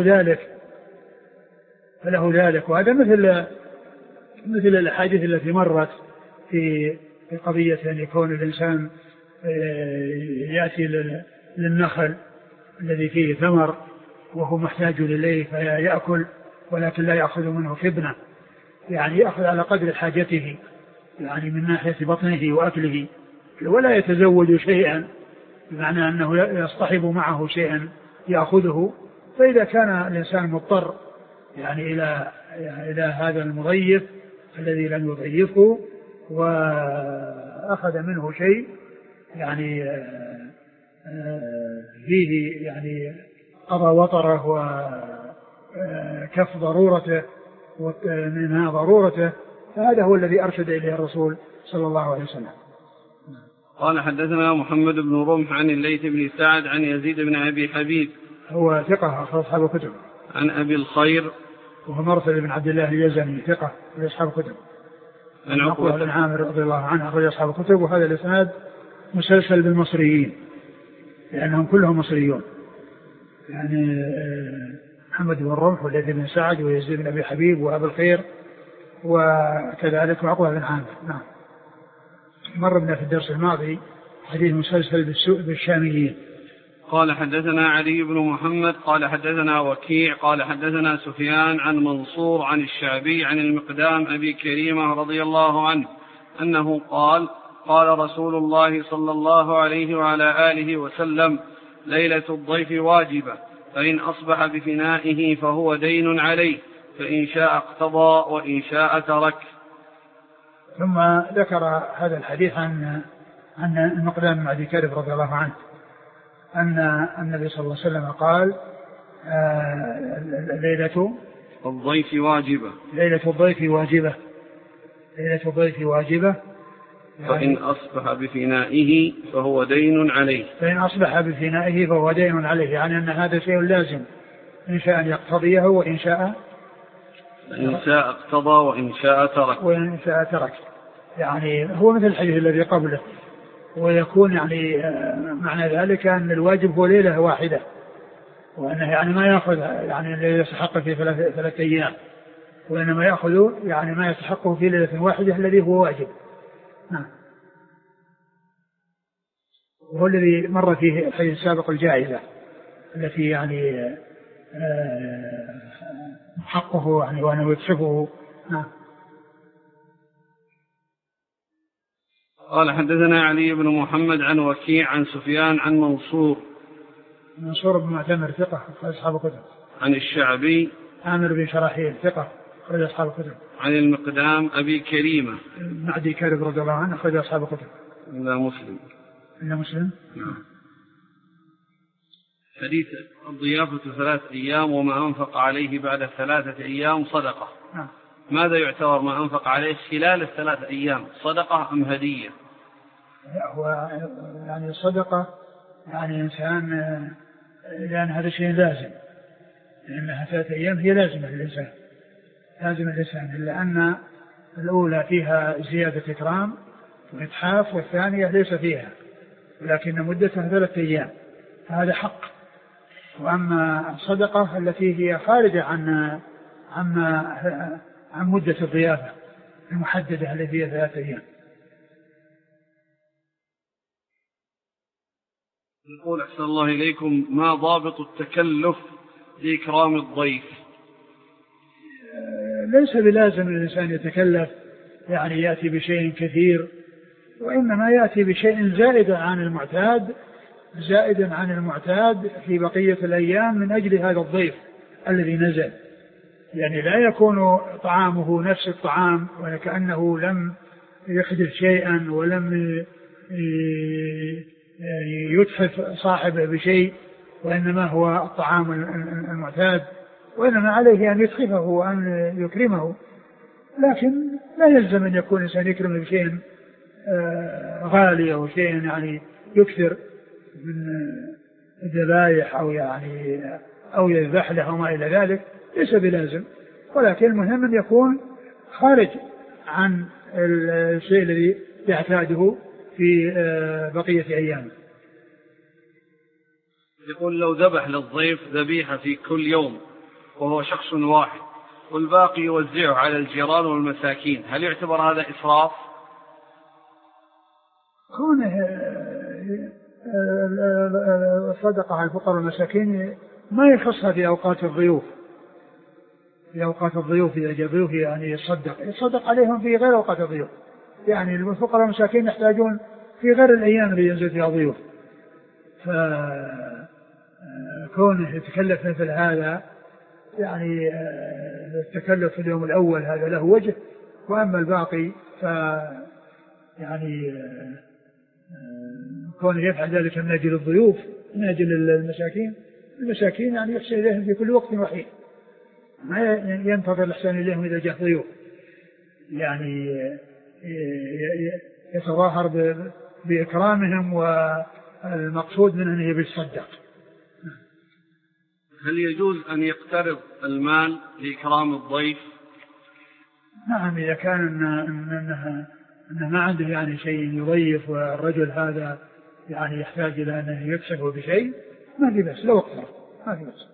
ذلك. وهذا مثل الأحاديث التي مرت في قضية أن يكون الإنسان يأتي للنخل الذي فيه ثمر وهو محتاج إليه فيأكل، ولكن لا يأخذ منه كبنة، يعني يأخذ على قدر حاجته يعني من ناحية بطنه وأكله، ولا يتزود شيئا، بمعنى أنه يصطحب معه شيئا يأخذه. فإذا كان الإنسان مضطر يعني إلى هذا المضيف الذي لم يضيفه وأخذ منه شيء يعني فيه يعني قضى وطره وكف ضرورته ومنها ضرورته، فهذا هو الذي أرشد إليه الرسول صلى الله عليه وسلم. قال حدثنا محمد بن رمح عن الليث بن سعد عن يزيد بن أبي حبيب هو ثقة أخرج أصحاب الكتب. عن أبي الخير وهو مرثد بن عبد الله اليزني ثقة أخرج أصحاب الكتب. عن عقبة بن عامر رضي الله عنه أخرج أصحاب الكتب. وهذا الإسناد مسلسل بالمصريين لأنهم كلهم مصريون، يعني محمد بن رمح والليث بن سعد ويزيد بن أبي حبيب وأبي الخير وكذلك عقبة بن عامر. نعم، مر بنا في الدرس الماضي حديث مسلسل بالشاميين. قال حدثنا علي بن محمد قال حدثنا وكيع قال حدثنا سفيان عن منصور عن الشعبي عن المقدام أبي كريمة رضي الله عنه أنه قال قال رسول الله صلى الله عليه وعلى آله وسلم ليلة الضيف واجبة، فإن أصبح بفنائه فهو دين عليه، فإن شاء اقتضى وإن شاء ترك. ثم ذكر هذا الحديث عن المقدام بن أبي كريمة رضي الله عنه أن النبي صلى الله عليه وسلم قال ليلة الضيف واجبة، ليلة الضيف واجبة فإن أصبح بفنائه فهو دين عليه، يعني أن هذا شيء لازم، إن شاء أن يقتضيه وإن شاء إن شاء اقتضى وإن شاء ترك. وإن شاء ترك، يعني هو مثل الحديث الذي قبله. ويكون يعني معنى ذلك أن الواجب هو ليلة واحدة، وأنه يعني ما يأخذ يعني الذي يستحق في 3 أيام، وإنما يأخذ يعني ما يستحقه في ليلة واحدة الذي هو واجب. وهو الذي مر فيه الحديث السابق الجائزة التي يعني حقه يعني وأنه يكسبه. قال حدثنا علي بن محمد عن وكيع عن سفيان عن منصور بن معتمر ثقة أخرج أصحاب الكتب. عن الشعبي عامر بن شراحيل ثقة أخرج أصحاب الكتب. عن المقدام أبي كريمة معدي كارب رضي الله عنه أخرج أصحاب الكتب إلا مسلم. نعم. حديث الضيافة 3 أيام وما أنفق عليه بعد 3 أيام صدقة. نعم. ماذا يعتبر ما أنفق عليه خلال 3 أيام، صدقة أم هدية؟ هو يعني الصدقة يعني إنسان، لأن هذا شيء لازم، لأنها 3 أيام هي لازمة للإنسان، لازم الإنسان، لأن الأولى فيها زيادة إكرام وإتحاف، والثانية ليس فيها، ولكن مدتها 3 أيام، هذا حق. وأما الصدقة التي هي خارجة عن مدة الضيافة المحددة التي هي 3 أيام. يقول أحسن الله إليكم: ما ضابط التكلف لإكرام الضيف؟ ليس بلازم الإنسان يتكلف يعني يأتي بشيء كثير، وإنما يأتي بشيء زائدا عن المعتاد في بقية الأيام من أجل هذا الضيف الذي نزل، يعني لا يكون طعامه نفس الطعام وكأنه لم يحدث شيئا ولم يتحف صاحبه بشيء، وإنما هو الطعام المعتاد، وإنما عليه أن يتحفه وأن يكرمه، لكن لا يلزم أن يكون إنسان يكرم بشيء غالي أو شيء يعني يكثر من الذبائح أو يذبح له أو ما إلى ذلك، ليس بلازم، ولكن المهم أن يكون خارج عن الشيء الذي يعتاده في بقية أيامه. يقول: لو ذبح للضيف ذبيحة في كل يوم وهو شخص واحد والباقي يوزعه على الجيران والمساكين، هل يعتبر هذا إسراف؟ كونه الصدقة على الفقراء والمساكين ما يخصها في أوقات الضيوف، إذا جاء ضيوف يعني يصدق عليهم في غير أوقات الضيوف، يعني الفقراء والمساكين يحتاجون في غير الأيام اللي ينزل فيها ضيوف، فكونه يتكلف مثل هذا يعني التكلف في اليوم الأول هذا له وجه، وأما الباقي يعني كونه يفعل ذلك من أجل الضيوف من أجل المساكين يعني يحسن إليهم في كل وقت وحين، ما ينتظر الإحسان إليهم إذا جاء ضيوف، يعني يتظاهر بإكرامهم، والمقصود منه أنه يتصدق. هل يجوز أن يقترض المال لإكرام الضيف؟ نعم، إذا كان أنه ما عنده يعني شيء يضيف، والرجل هذا يعني يحتاج إلى أنه يكسبه بشيء، ما في بأس لو اقترض، ما في بأس.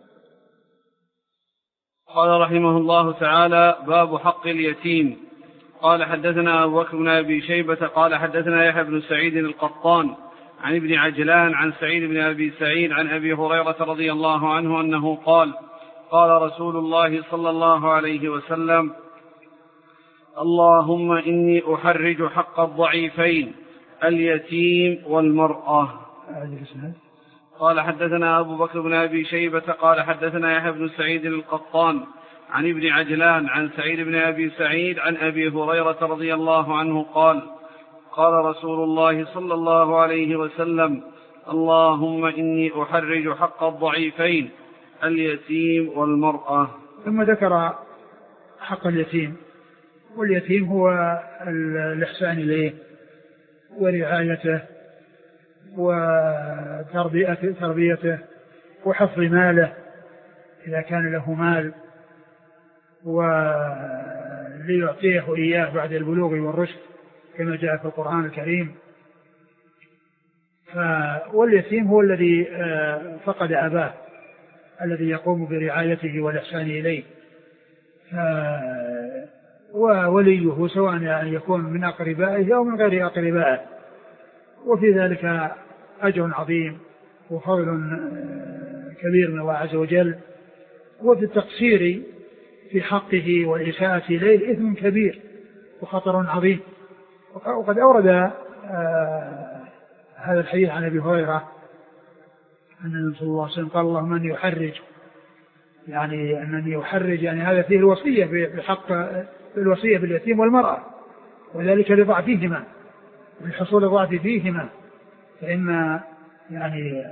قال رحمه الله تعالى: باب حق اليتيم. قال حدثنا أبو بكر بن أبي شيبة قال حدثنا يحيى بن سعيد القطان عن ابن عجلان عن سعيد بن أبي سعيد عن أبي هريرة رضي الله عنه أنه قال: قال رسول الله صلى الله عليه وسلم: اللهم إني أحرج حق الضعيفين اليتيم والمرأة. قال حدثنا أبو بكر بن أبي شيبة قال حدثنا يحيى بن سعيد القطان عن ابن عجلان عن سعيد بن أبي سعيد عن أبي هريرة رضي الله عنه قال: قال رسول الله صلى الله عليه وسلم: اللهم إني أحرج حق الضعيفين اليتيم والمرأة. ثم ذكر حق اليتيم، واليتيم هو الإحسان إليه ورعايته وتربيته وحفظ ماله إذا كان له مال، وليعطيه إياه بعد البلوغ والرشد كما جاء في القرآن الكريم. واليتيم هو الذي فقد أباه الذي يقوم برعايته والإحسان إليه، ووليه سواء يعني يكون من أقربائه أو من غير أقربائه، وفي ذلك أجر عظيم وفضل كبير من الله عز وجل. وفي التقصير في حقه والإساءة إليه إثم كبير وخطر عظيم. وقد أورد هذا الحديث عن أبي هريرة أن النبي صلى الله عليه وسلم قال اللهم أني أحرج، يعني أنني أحرج يعني هذا فيه الوصية بحق الوصية باليتيم والمرأة، وذلك لضعفهما ولحصول الضعف فيهما، فإن يعني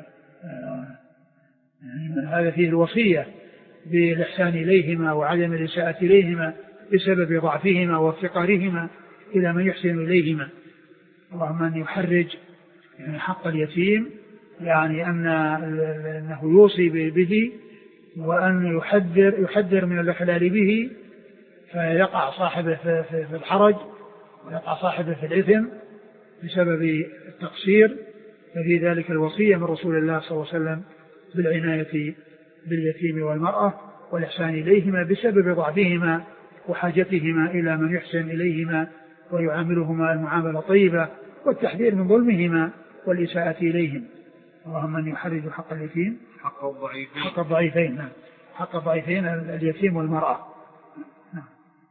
هذا فيه الوصية بالإحسان إليهما وعدم الإساءة إليهما بسبب ضعفهما وافتقارهما إلى من يحسن إليهما. اللهم أن يحرج يعني حق اليتيم، يعني أنه يوصي به وأن يحذر من الإخلال به فيقع صاحبه في الحرج ويقع صاحبه في الإثم بسبب التقصير. ففي ذلك الوصية من رسول الله صلى الله عليه وسلم بالعناية باليتيم والمرأة والإحسان إليهما بسبب ضعفهما وحاجتهما إلى من يحسن إليهما ويعاملهما المعاملة الطيبة، والتحذير من ظلمهما والإساءة إليهم. اللهم أن يحرج حق اليتيم حق الضعيفين نعم. حق الضعيفين اليتيم والمرأة نعم.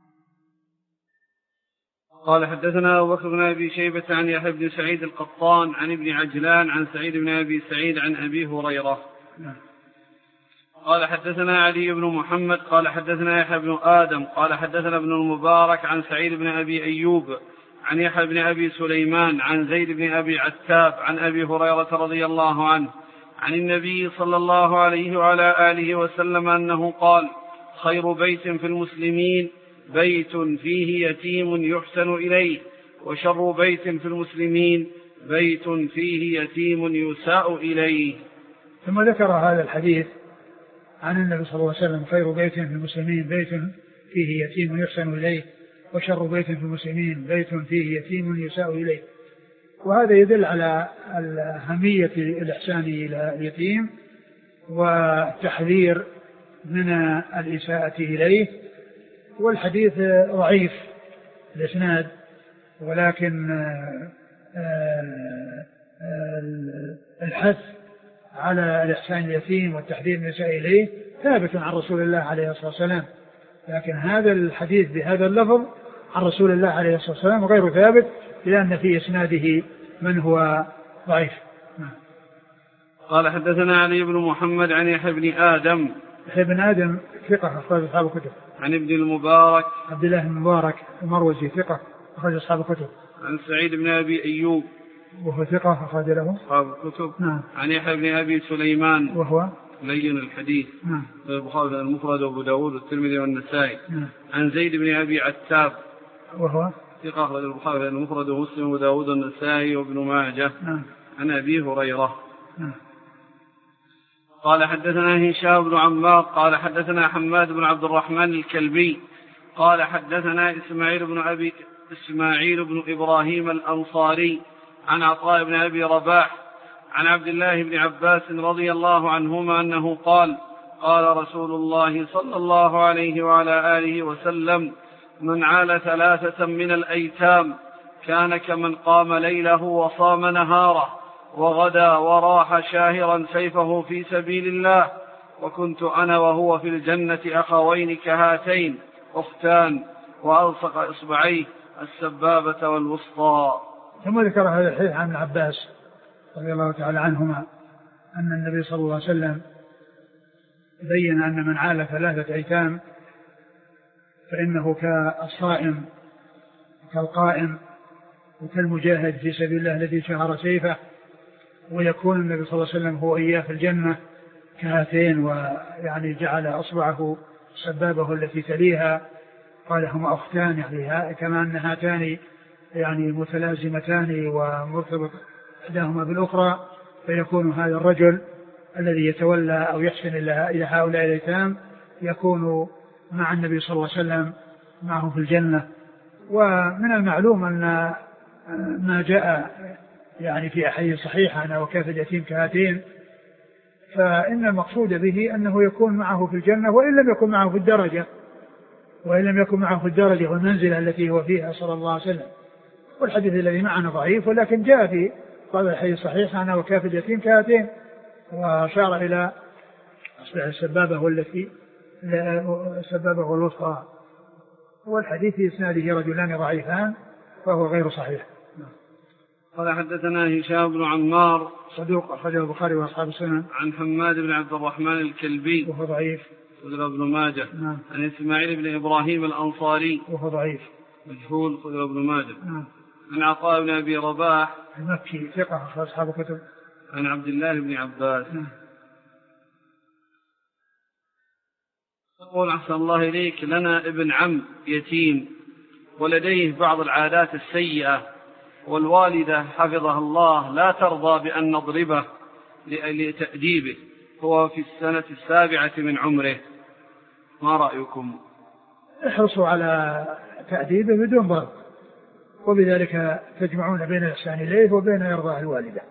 قال حدثنا أبو بكر بن أبي شيبة عن يحيى بن سعيد القطان عن ابن عجلان عن سعيد بن أبي سعيد عن أبي هريرة نعم. قال حدثنا علي بن محمد قال حدثنا يحيى بن آدم قال حدثنا ابن المبارك عن سعيد بن أبي أيوب عن يحيى بن أبي سليمان عن زيد بن أبي عتاب عن أبي هريرة رضي الله عنه عن النبي صلى الله عليه وعلى آله وسلم أنه قال خير بيت في المسلمين بيت فيه يتيم يحسن إليه، وشر بيت في المسلمين بيت فيه يتيم يساء إليه. ثم ذكر هذا الحديث عن النبي صلى الله عليه وسلم خير بيت في المسلمين بيت فيه يتيم يحسن إليه، وشر بيت في المسلمين بيت فيه يتيم يساء إليه. وهذا يدل على أهمية الإحسان إلى اليتيم والتحذير من الإساءة إليه. والحديث ضعيف الإسناد، ولكن الحث على الإحسان اليتيم والتحذير من الإساءة إليه ثابت عن رسول الله عليه الصلاة والسلام، لكن هذا الحديث بهذا اللفظ عن رسول الله عليه الصلاة والسلام غير ثابت، لأن في إسناده من هو ضعيف. قال حدثنا علي بن محمد عن يحيى بن آدم. يحيى بن آدم ثقة أخرج أصحاب الكتب. عن ابن المبارك عبد الله بن المبارك المروزي ثقة أخرج أصحاب الكتب. عن سعيد بن أبي أيوب وهو ثقة أخرج له أصحاب الكتب. نعم. عن يحيى بن أبي سليمان وهو لين الحديث. نعم. البخاري المفرد وأبو داود والترمذي والنسائي. نعم. عن زيد بن أبي عتاب وهو ثقة أخرج البخاري المفرد ومسلم وأبو داود والنسائي وابن ماجه. نعم. عن أبي هريرة. نعم. قال حدثنا هشام بن عمار قال حدثنا حماد بن عبد الرحمن الكلبي قال حدثنا إسماعيل بن إبراهيم الأنصاري عن عطاء بن أبي رباح عن عبد الله بن عباس رضي الله عنهما أنه قال قال رسول الله صلى الله عليه وعلى آله وسلم من عال 3 من الأيتام كان كمن قام ليله وصام نهاره وغدا وراح شاهرا سيفه في سبيل الله، وكنت أنا وهو في الجنة أخوين كهاتين أختان وألصق إصبعيه السبابة والوسطى. ثم ذكر هذا الحديث عن ابن عباس رضي الله تعالى عنهما أن النبي صلى الله عليه وسلم بين أن من عال 3 أيتام فإنه كالصائم كالقائم وكالمجاهد في سبيل الله الذي شهر سيفه، ويكون النبي صلى الله عليه وسلم هو إياه في الجنة كهاتين، ويعني جعل أصبعه سبابه التي تليها قال هما أختان، يعني كما أن هاتان يعني متلازمتان ومرتبط إحداهما بالأخرى، فيكون هذا الرجل الذي يتولى أو يحسن إلى هؤلاء الأيتام يكون مع النبي صلى الله عليه وسلم معه في الجنة. ومن المعلوم أن ما جاء يعني في أحاديث صحيحة أنه وكافل اليتيم كهاتين، فإن المقصود به أنه يكون معه في الجنة وإن لم يكن معه في الدرجة، والمنزلة التي هو فيها صلى الله عليه وسلم. والحديث الذي معنا ضعيف، ولكن جاء في بعض الحديث صحيح أنه وكافل اليتيم كهاتين، وأشار إلى أصبع السبابة والوسطى. والحديث في إسناده رجلان ضعيفان فهو غير صحيح. قال حدثنا هشام بن عمار صدوق أخرجه البخاري وأصحاب السنن. عن حماد بن عبد الرحمن الكلبي وهو ضعيف خرج ابن ماجه. عن إسماعيل بن إبراهيم الأنصاري وهو ضعيف مجهول خرج ابن ماجه. عن عطاء بن أبي رباح المكي ثقة أخرج أصحاب الكتب. عن عبد الله بن عباس. يقول أحسن الله إليك، لنا ابن عم يتيم ولديه بعض العادات السيئة، والوالدة حفظها الله لا ترضى بأن نضربه لتأديبه، هو في السنة 7 من عمره، ما رأيكم؟ احرصوا على تأديبه بدون ضرب، وبذلك تجمعون بين الإحسان إليه وبين إرضاء الوالدة.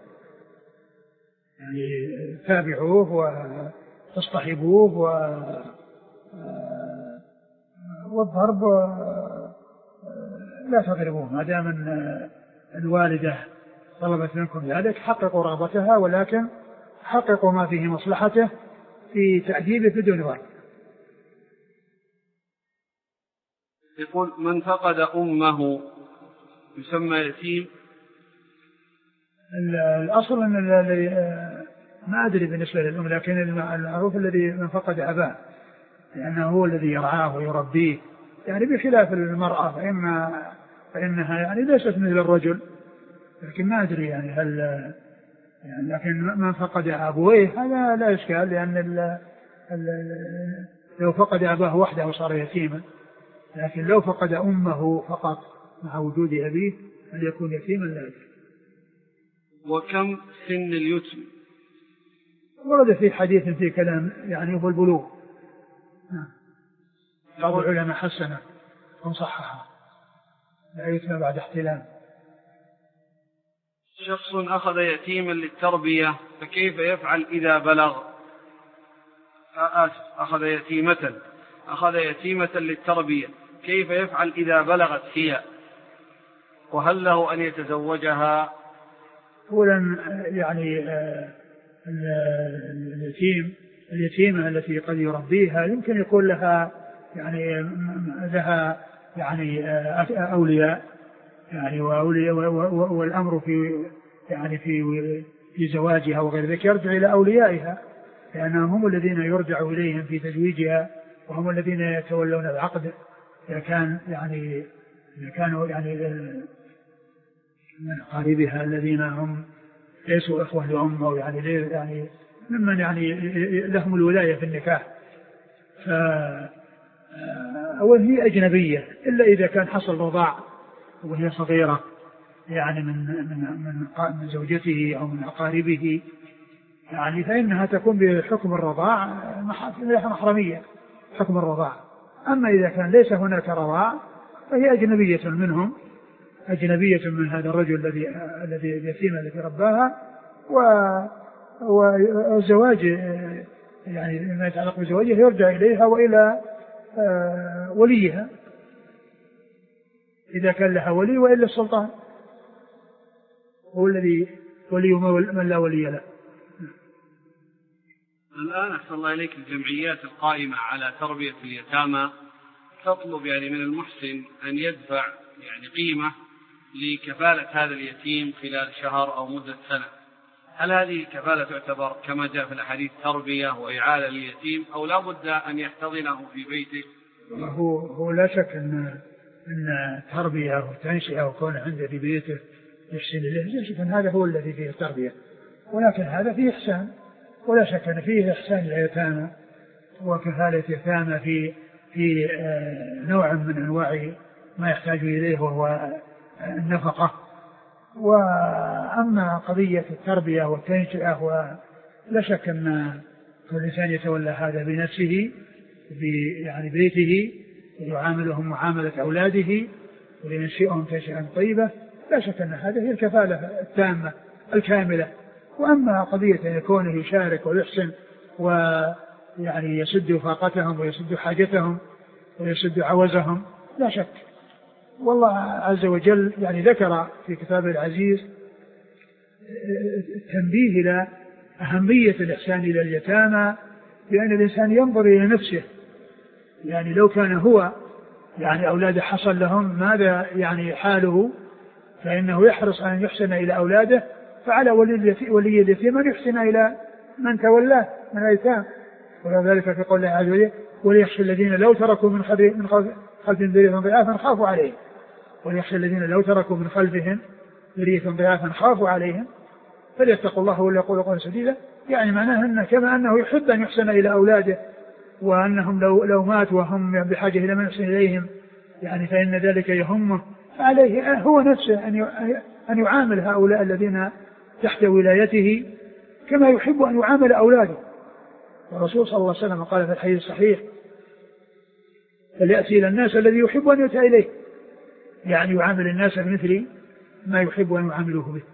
يعني تابعوه وتصطحبوه، والضرب لا تضربوه ما دام أن الوالدة طلبت منكم ذلك. حققوا رغبتها، ولكن حققوا ما فيه مصلحته في تأديبه بدون ضرب. يقول من فقد أمه يسمى يتيم؟ الأصل أن ما أدري بالنسبة للأم، لكن المعروف الذي من فقد أباه، لأنه هو الذي يرعاه ويربيه، يعني بخلاف المرأة فإنها يعني ليست مثل الرجل. لكن ما أدري يعني هل يعني، لكن من فقد أبويه هذا لا إشكال، لأن لو فقد أباه وحده صار يتيما، لكن لو فقد أمه فقط مع وجود أبيه أن يكون يتيما لا يتيم. وكم سن اليتم؟ ورد في حديث في كلام يعني هو البلوغ. بعض العلماء حسنه وصححه، لا يتم بعد احتلام. شخص أخذ يتيما للتربية فكيف يفعل إذا بلغ؟ أخذ يتيمة للتربية، كيف يفعل إذا بلغت هي؟ وهل له أن يتزوجها؟ أولا يعني اليتيمة التي قد يربيها يمكن يكون لها أولياء، يعني والأمر في زواجها وغير ذلك يرجع إلى أوليائها، لأنهم هم الذين يرجع إليهم في تزويجها، وهم الذين يتولون العقد إذا كانوا من قريبها الذين هم ليسوا إخوة لأم، أو يعني ممن لهم الولاية في النكاح. وهي أجنبية إلا إذا كان حصل رضاع وهي صغيرة، يعني من زوجته أو من أقاربه، يعني فإنها تكون بحكم الرضاع محرمية حكم الرضاع. أما إذا كان ليس هناك رضاع فهي أجنبية منهم، أجنبية من هذا الرجل الذي اليتيمة التي رباها. والزواج يعني ما يتعلق بزواجها يرجع إليها وإلى وليها إذا كان لها ولي، وإلا السلطان هو الذي ولي من لا ولي له. الآن أحسن الله إليك، الجمعيات القائمة على تربية اليتامى تطلب يعني من المحسن أن يدفع يعني قيمة لكفالة هذا اليتيم خلال شهر أو مدة سنة. هل هذه الكفالة تعتبر كما جاء في الحديث تربية وإعالة لليتيم، أو لا بد أن يحتضنه في بيته؟ هو لا شك أن تربية وتنشئة وكونه عنده في بيته يحسن إليه، لا شك أن هذا هو الذي فيه التربية، ولكن هذا فيه إحسان، ولا شك أن فيه إحسان لليتامى وكفالة يتامى في نوع من أنواع ما يحتاج إليه وهو النفقة. وأما قضية التربية والتنشئة لا شك أن الإنسان يتولى هذا بنفسه، يعني بيته ويعاملهم معاملة أولاده ولينشئهم تنشئة طيبة، لا شك أن هذه هي الكفالة التامة الكاملة. وأما قضية أن يكونه يشارك ويحسن ويعني يسد فاقتهم ويسد حاجتهم ويسد عوزهم، لا شك. والله عز وجل يعني ذكر في كتابه العزيز التنبيه إلى أهمية الإحسان إلى اليتامى، بأن الإنسان ينظر إلى نفسه، يعني لو كان هو يعني أولاده حصل لهم ماذا يعني حاله، فإنه يحرص أن يحسن إلى أولاده، فعلى ولي اليتيم أن يحسن إلى من تولاه من الأيتام. ولذلك في قول الله عز وجل وليخشى الذين لو تركوا من خلفهم ذرية ضعافا خافوا عليهم، وليخشى الذين لو تركوا من خلفهم ذرية ضعافا خافوا عليهم فليتقوا الله وليقولوا قولا سديدا. يعني معناه أن كما أنه يحب أن يحسن إلى أولاده، وأنهم لو ماتوا وهم بحاجة إلى من يحسن إليهم يعني فإن ذلك يهمه، فعليه هو نفسه أن يعامل هؤلاء الذين تحت ولايته كما يحب أن يعامل أولاده. والرسول صلى الله عليه وسلم قال في الحديث الصحيح فليأتي إلى الناس الذي يحب أن يؤتى إليه، يعني يعامل الناس بمثل ما يحب أن يعاملوه به.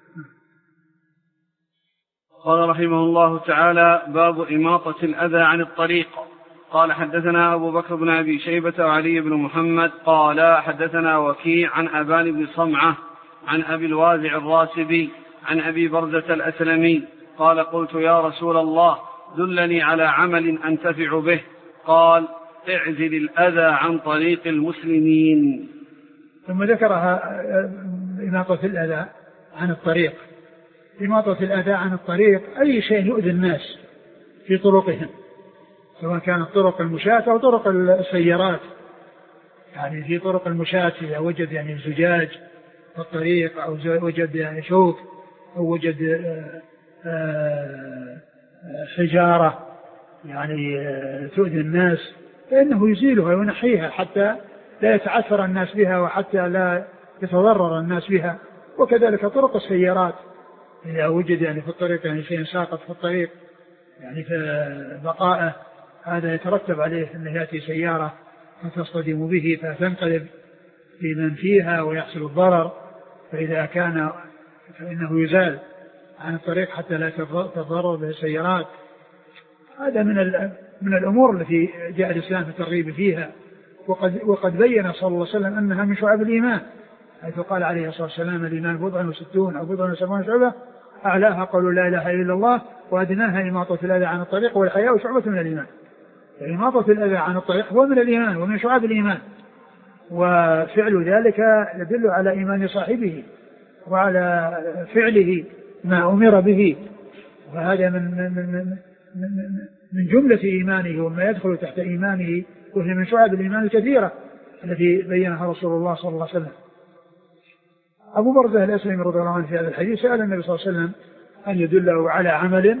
قال رحمه الله تعالى: باب إماطة الأذى عن الطريق. قال حدثنا أبو بكر بن أبي شيبة وعلي بن محمد قال حدثنا وكيع عن أبان بن صمعة عن أبي الوازع الراسبي عن أبي برزة الأسلمي قال: قلت يا رسول الله دلني على عمل أنتفع به. قال: اعزل الأذى عن طريق المسلمين. ثم ذكرها إماطة الأذى عن الطريق. إماطة الأذى عن الطريق أي شيء يؤذي الناس في طرقهم، سواء كانت طرق المشاة أو طرق السيارات. يعني في طرق المشاة إذا وجد يعني زجاج في الطريق أو وجد يعني شوك أو وجد حجارة يعني تؤذي الناس فإنه يزيلها وينحيها حتى لا يتعثر الناس بها وحتى لا يتضرر الناس بها. وكذلك طرق السيارات إذا وجد يعني في الطريق يعني شيء ساقط في الطريق يعني في بقائه، هذا يترتب عليه أن يأتي سيارة وتصطدم به فتنقلب في من فيها ويحصل الضرر، فإذا كان فإنه يزال عن الطريق حتى لا تتضرر به السيارات. هذا من الأمور التي جاء الإسلام في الترغيب فيها، وقد بين صلى الله عليه وسلم أنها من شعب الإيمان، حيث قال عليه الصلاة والسلام: الإيمان 60 أو 70 شعبة أعلاها قول لا إله إلا الله وأدناها إماطة الأذى عن الطريق والحياء شعبة من الإيمان. إماطة الأذى عن الطريق هو من الإيمان ومن شعب الإيمان، وفعل ذلك يدل على إيمان صاحبه وعلى فعله ما أمر به، وهذا من جملة إيمانه وما يدخل تحت إيمانه، وهي من شعب الإيمان الكثيرة التي بينها رسول الله صلى الله عليه وسلم. أبو برزة الأسلمي رضي الله عنه في هذا الحديث سأل النبي صلى الله عليه وسلم أن يدله على عمل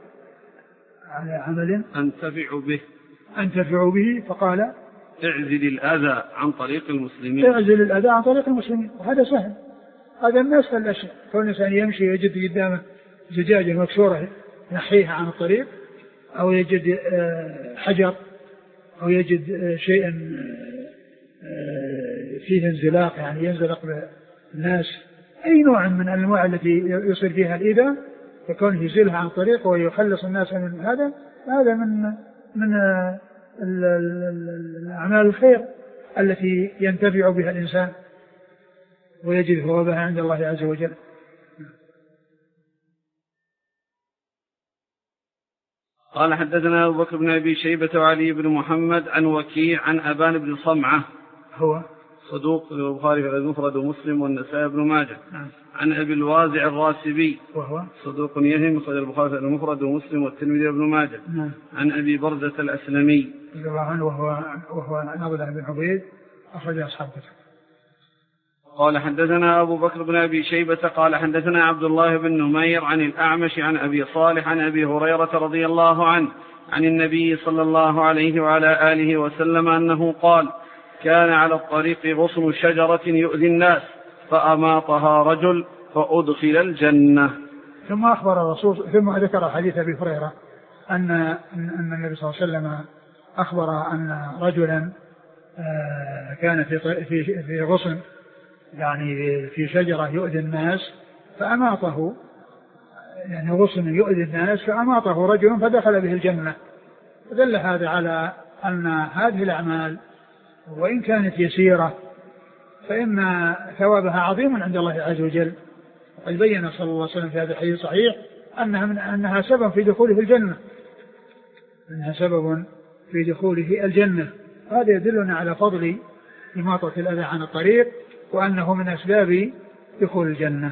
أنتفع به، فقال: اعزل الأذى عن طريق المسلمين. اعزل الأذى عن طريق المسلمين، وهذا سهل، هذا من أسهل الأشياء. كل إنسان يمشي يجد قدامه زجاجة مكسورة ينحيها عن الطريق، أو يجد حجر، أو يجد شيء فيه انزلاق يعني ينزلق الناس، أي نوع من الأنواع التي يصير فيها الإذى فكونه يزيلها عن طريق ويخلص الناس من هذا من الأعمال الخير التي ينتفع بها الإنسان ويجد ثوابها عند الله عز وجل. قال حدثنا أبو بكر بن أبي شيبة وعلي بن محمد عن وكيع عن أبان بن صمعة هو صدوق البخاري في المفرد ومسلم والنسائي بن ماجه. عن أبي الوازع الراسبي وهو صدوق يهم أخرج البخاري في المفرد ومسلم والترمذي بن ماجه. عن أبي برزة الأسلمي رضي الله عنه وهو نابلة بن عبيد أخرج أصحاب كتب. قال حدثنا أبو بكر بن أبي شيبة قال حدثنا عبد الله بن نمير عن الأعمش عن أبي صالح عن أبي هريرة رضي الله عنه عن النبي صلى الله عليه وعلى آله وسلم أنه قال: كان على الطريق غصن شجرة يؤذي الناس فأماطها رجل فأدخل الجنة. ثم أخبر الرسول ثم ذكر حديث أبي هريرة أن النبي صلى الله عليه وسلم أخبر أن رجلا كان في غصن يعني في شجرة يؤذي الناس فأماطه، يعني غصن يؤذي الناس فأماطه رجل فدخل به الجنة. فدل هذا على أن هذه الأعمال وإن كانت يسيرة فإن ثوابها عظيم عند الله عز وجل. وقد بين صلى الله عليه وسلم في هذا الحديث الصحيح أنها سبب في دخوله الجنة، أنها سبب في دخوله الجنة. هذا يدلنا على فضل إماطة الأذى عن الطريق وأنه من أسباب دخول الجنة.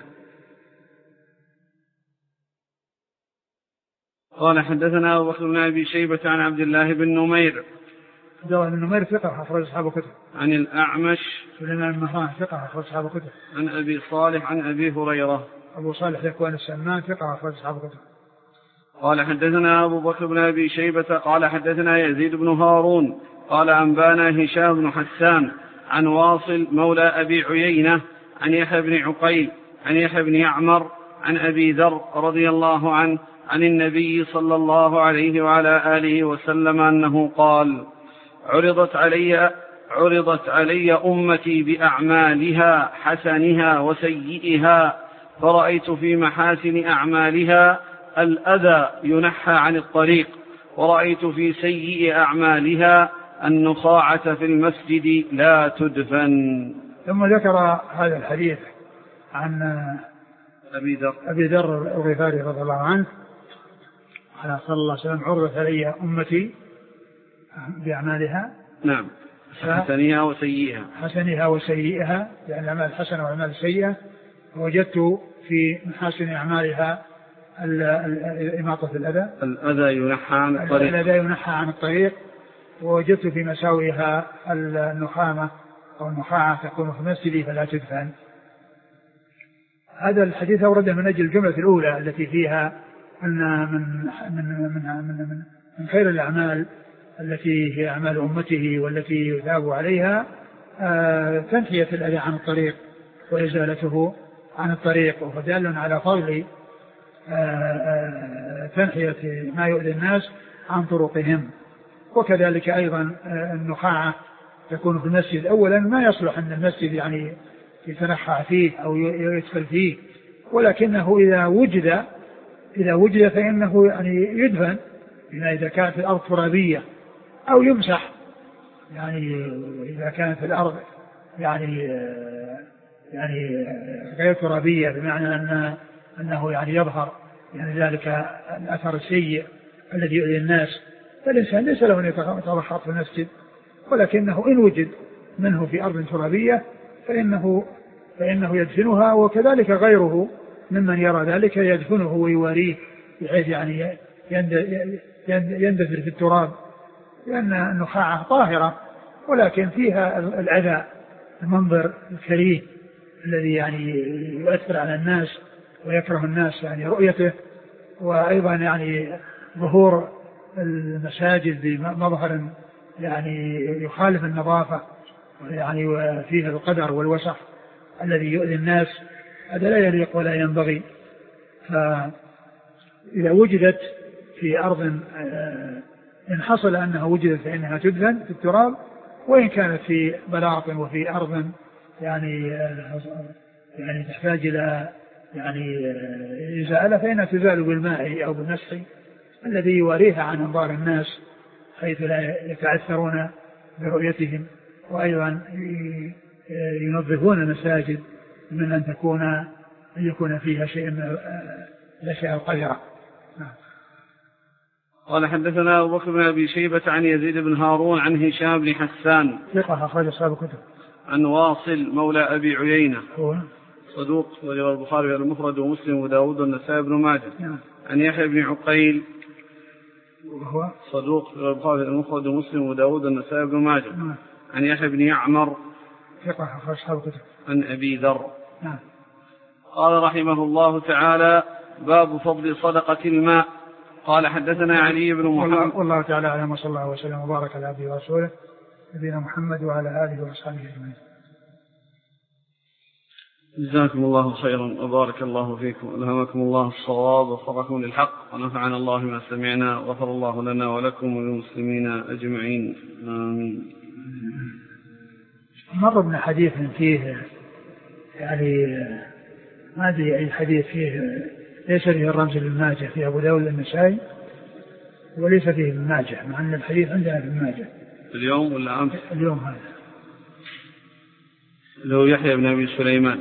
قال حدثنا أبو بكر بن أبي شيبة عن عبد الله بن نمير. عبد الله بن نمير ثقة أخرج أصحاب الكتب. عن الأعمش سليمان بن مهران ثقة أخرج أصحاب الكتب. عن أبي صالح عن أبي هريرة. أبو صالح ذكوان السمان ثقة أخرج أصحاب الكتب. قال حدثنا أبو بكر بن أبي شيبة قال حدثنا يزيد بن هارون قال أنبانا هشام بن حسان عن واصل مولى أبي عيينة عن يحيى بن عقيل عن يحيى بن يعمر عن أبي ذر رضي الله عنه عن النبي صلى الله عليه وعلى آله وسلم أنه قال: عرضت علي أمتي بأعمالها حسنها وسيئها، فرأيت في محاسن أعمالها الأذى ينحى عن الطريق، ورأيت في سيئ أعمالها النخاعة في المسجد لا تدفن. ثم ذكر هذا الحديث عن أبي ذر الغفاري رضي الله عنه على صلى الله عليه وسلم: عرضت علي أمتي بأعمالها، نعم، حسنها وسيئها، يعني الأعمال الحسنة والأعمال السيئة. وجدت في محاسن أعمالها إماطة الأذى ينحى عن الطريق، ووجدت في مساويها النخامة أو النخاعة تكون في المسجد فلا تدفن. هذا الحديث أورده من أجل الجملة الأولى التي فيها أن من خير الأعمال التي هي أعمال أمته والتي يثاب عليها تنحية الأذى عن الطريق وإزالته عن الطريق، وفدال على فضل تنحية ما يؤذي الناس عن طرقهم. وكذلك أيضا النخاعة تكون في المسجد. أولا ما يصلح أن المسجد يعني يتنخع فيه أو يدخل فيه، ولكنه إذا وجد فإنه يعني يدفن، إذا كانت الأرض ترابية، أو يمسح، يعني إذا كانت الأرض يعني غير ترابية، بمعنى أنه يعني يظهر يعني ذلك الأثر السيء الذي يؤذي الناس، فالإنسان ليس له أن يتضحط في المسجد، ولكنه إن وجد منه في أرض ترابية فإنه يدفنها. وكذلك غيره ممن يرى ذلك يدفنه ويواريه بحيث يعني يندثر في التراب، لأن النخاعة طاهرة ولكن فيها الأذى، المنظر الكريه الذي يعني يؤثر على الناس ويكره الناس يعني رؤيته. وأيضا يعني ظهور المساجد بمظهر يعني يخالف النظافة، يعني وفيه القدر والوسخ الذي يؤذي الناس، هذا لا يليق ولا ينبغي. فإذا وجدت في أرض إن حصل أنها وجدت فإنها تدفن في التراب، وإن كانت في بلاط وفي أرض يعني تحتاج إلى يعني إزالة فإنها تزال بالماء أو بالمسح الذي يواريها عن أنظار الناس حيث لا يتعثرون برؤيتهم. وأيضا ينظفون المساجد من أن يكون فيها شيء من الأشياء القذرة. قال حدثنا أبو بكر بن أبي شيبة عن يزيد بن هارون عن هشام بن حسان ثقة أخرج أصحاب الكتب. عن واصل مولى أبي عيينة هو صدوق ورواه البخاري في المفرد ومسلم وداود والنسائي بن ماجه. عن يحيى بن عقيل وهو صدوق ورواه البخاري في المفرد ومسلم وداود والنسائي بن ماجه. عن يحيى بن يعمر ثقة أخرج أصحاب الكتب. عن أبي ذر. قال رحمه الله تعالى: باب فضل صدقة الماء. قال حدثنا علي بن محمد. والله تعالى أعلم، وصلى الله وسلم وبارك على عبده ورسوله نبينا محمد وعلى آله وصحبه أجمعين. جزاكم الله خيرا وبارك الله فيكم ألهمكم الله الصواب ووفقكم للحق ونفعنا الله ما سمعنا وغفر الله لنا ولكم وللمسلمين أجمعين آمين. مر من حديث فيه يعني ما أدري أي حديث فيه ليس فيه الرمز لابن ماجه في أبو داود النسائي وليس فيه ابن ماجه مع أن الحديث عندنا ابن ماجه اليوم ولا أمس؟ اليوم هذا لو يحيى بن أبي سليمان.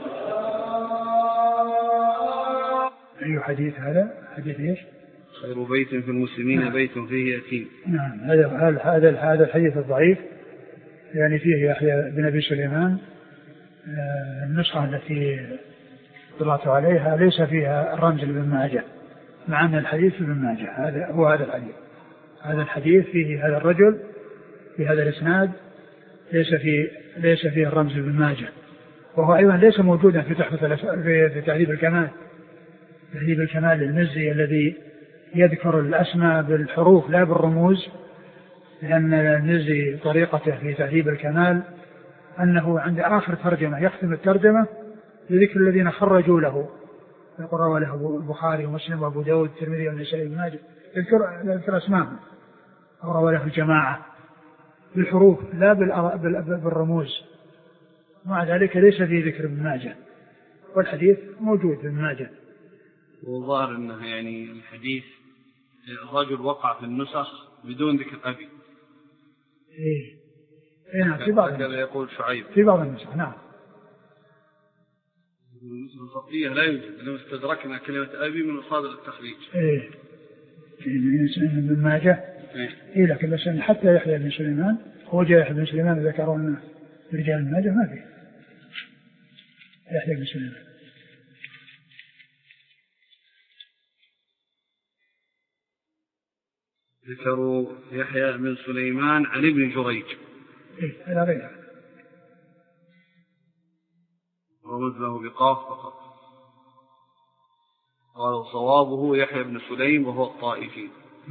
أي حديث هذا؟ حديث إيش؟ خير بيت في المسلمين بيت فيه يتيم. نعم هذا الحديث الضعيف يعني فيه يحيى بن أبي سليمان. النسخة التي طلعت عليها ليس فيها الرمز لابن ماجه مع أن الحديث ابن ماجه. هذا الحديث. هذا الحديث فيه هذا الرجل في هذا الإسناد ليس فيه الرمز لابن ماجه، وهو أيضا ليس موجودا في تهذيب الكمال. تهذيب الكمال للمزي الذي يذكر الأسماء بالحروف لا بالرموز، لأن المزي طريقته في تهذيب الكمال أنه عند آخر ترجمة يختم الترجمة بذكر الذين خرجوا له، يقول له البخاري ومسلم وأبو داود والترمذي والنسائي وابن ماجه، يذكر أسماءهم أو روى له الجماعة بالحروف لا بالرموز. مع ذلك ليس في ذكر ابن ماجه، والحديث موجود في ابن ماجه. وظاهر أنه يعني الحديث الرجل وقع في النسخ بدون ذكر أبي. نعم في بعض هكذا يقول شعيب في بعض النسخ. نعم النسخ الخطية لا يوجد، لو استدركنا كلمة أبي من مصادر التخريج. ابن ماجه. لكن بس حتى يحيى بن سليمان هو جاء يحيى بن سليمان ذكروا رجال ابن ماجه ما فيه يحيى بن سليمان. ذكروا يحيى بن سليمان عن ابن جريج. هذا غير ورمز له بقاف فقط. قال صوابه يحيى بن سليم وهو الطائفي.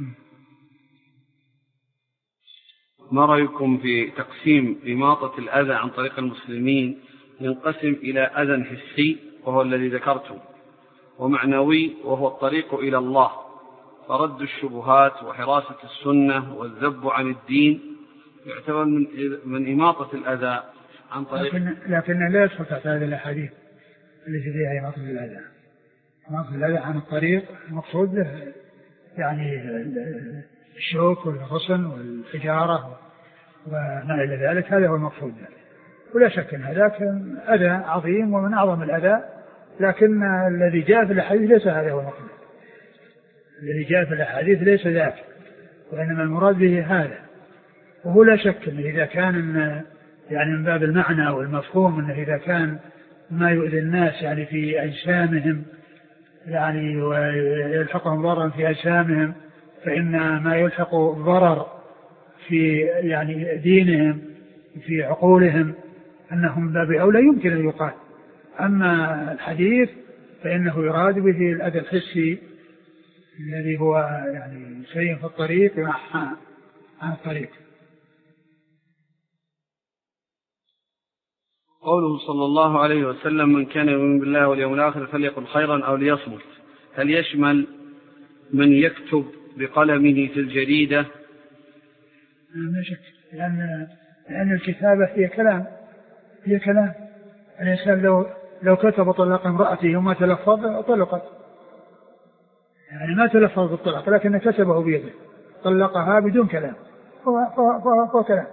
ما رأيكم في تقسيم إماطة الأذى عن طريق المسلمين ينقسم إلى أذى حسي وهو الذي ذكرته، ومعنوي وهو الطريق إلى الله، فرد الشبهات وحراسة السنة والذب عن الدين يعتبر من إماطة الأذى عن طريق. لكن لا يدخل تحت هذه الأحاديث التي فيها إماطة الأذى. إماطة الأذى عن الطريق المقصود له يعني الشوك والغصن والحجارة وما إلى ذلك، هذا هو المقصود له. ولا شك أن هذاك أذى عظيم ومن أعظم الأذى، لكن الذي جاء في الحديث ليس هذا هو المقصود. الذي جاء في الحديث ليس ذاك، وإنما المراد به هذا. وهو لا شك أنه إذا كان يعني من باب المعنى والمفهوم أنه إذا كان ما يؤذي الناس يعني في أجسامهم يعني ويلحقهم ضررا في أجسامهم، فإن ما يلحق ضرر في يعني دينهم في عقولهم أنهم باب أولى يمكن أن يقال. أما الحديث فإنه يراد به الأذى الحسي الذي هو يعني شيء في الطريق عن الطريق. قوله صلى الله عليه وسلم من كان يؤمن بالله واليوم الآخر فليقل خيرا أو ليصمت، هل يشمل من يكتب بقلمه في الجريدة؟ لا شك، لأن الكتابة هي كلام. الإنسان لو كتب طلاق امرأته وما تلفظ طلقت، يعني ما تلفظ بالطلاق لكن كتبه بيده طلقها بدون كلام، فهو كلام.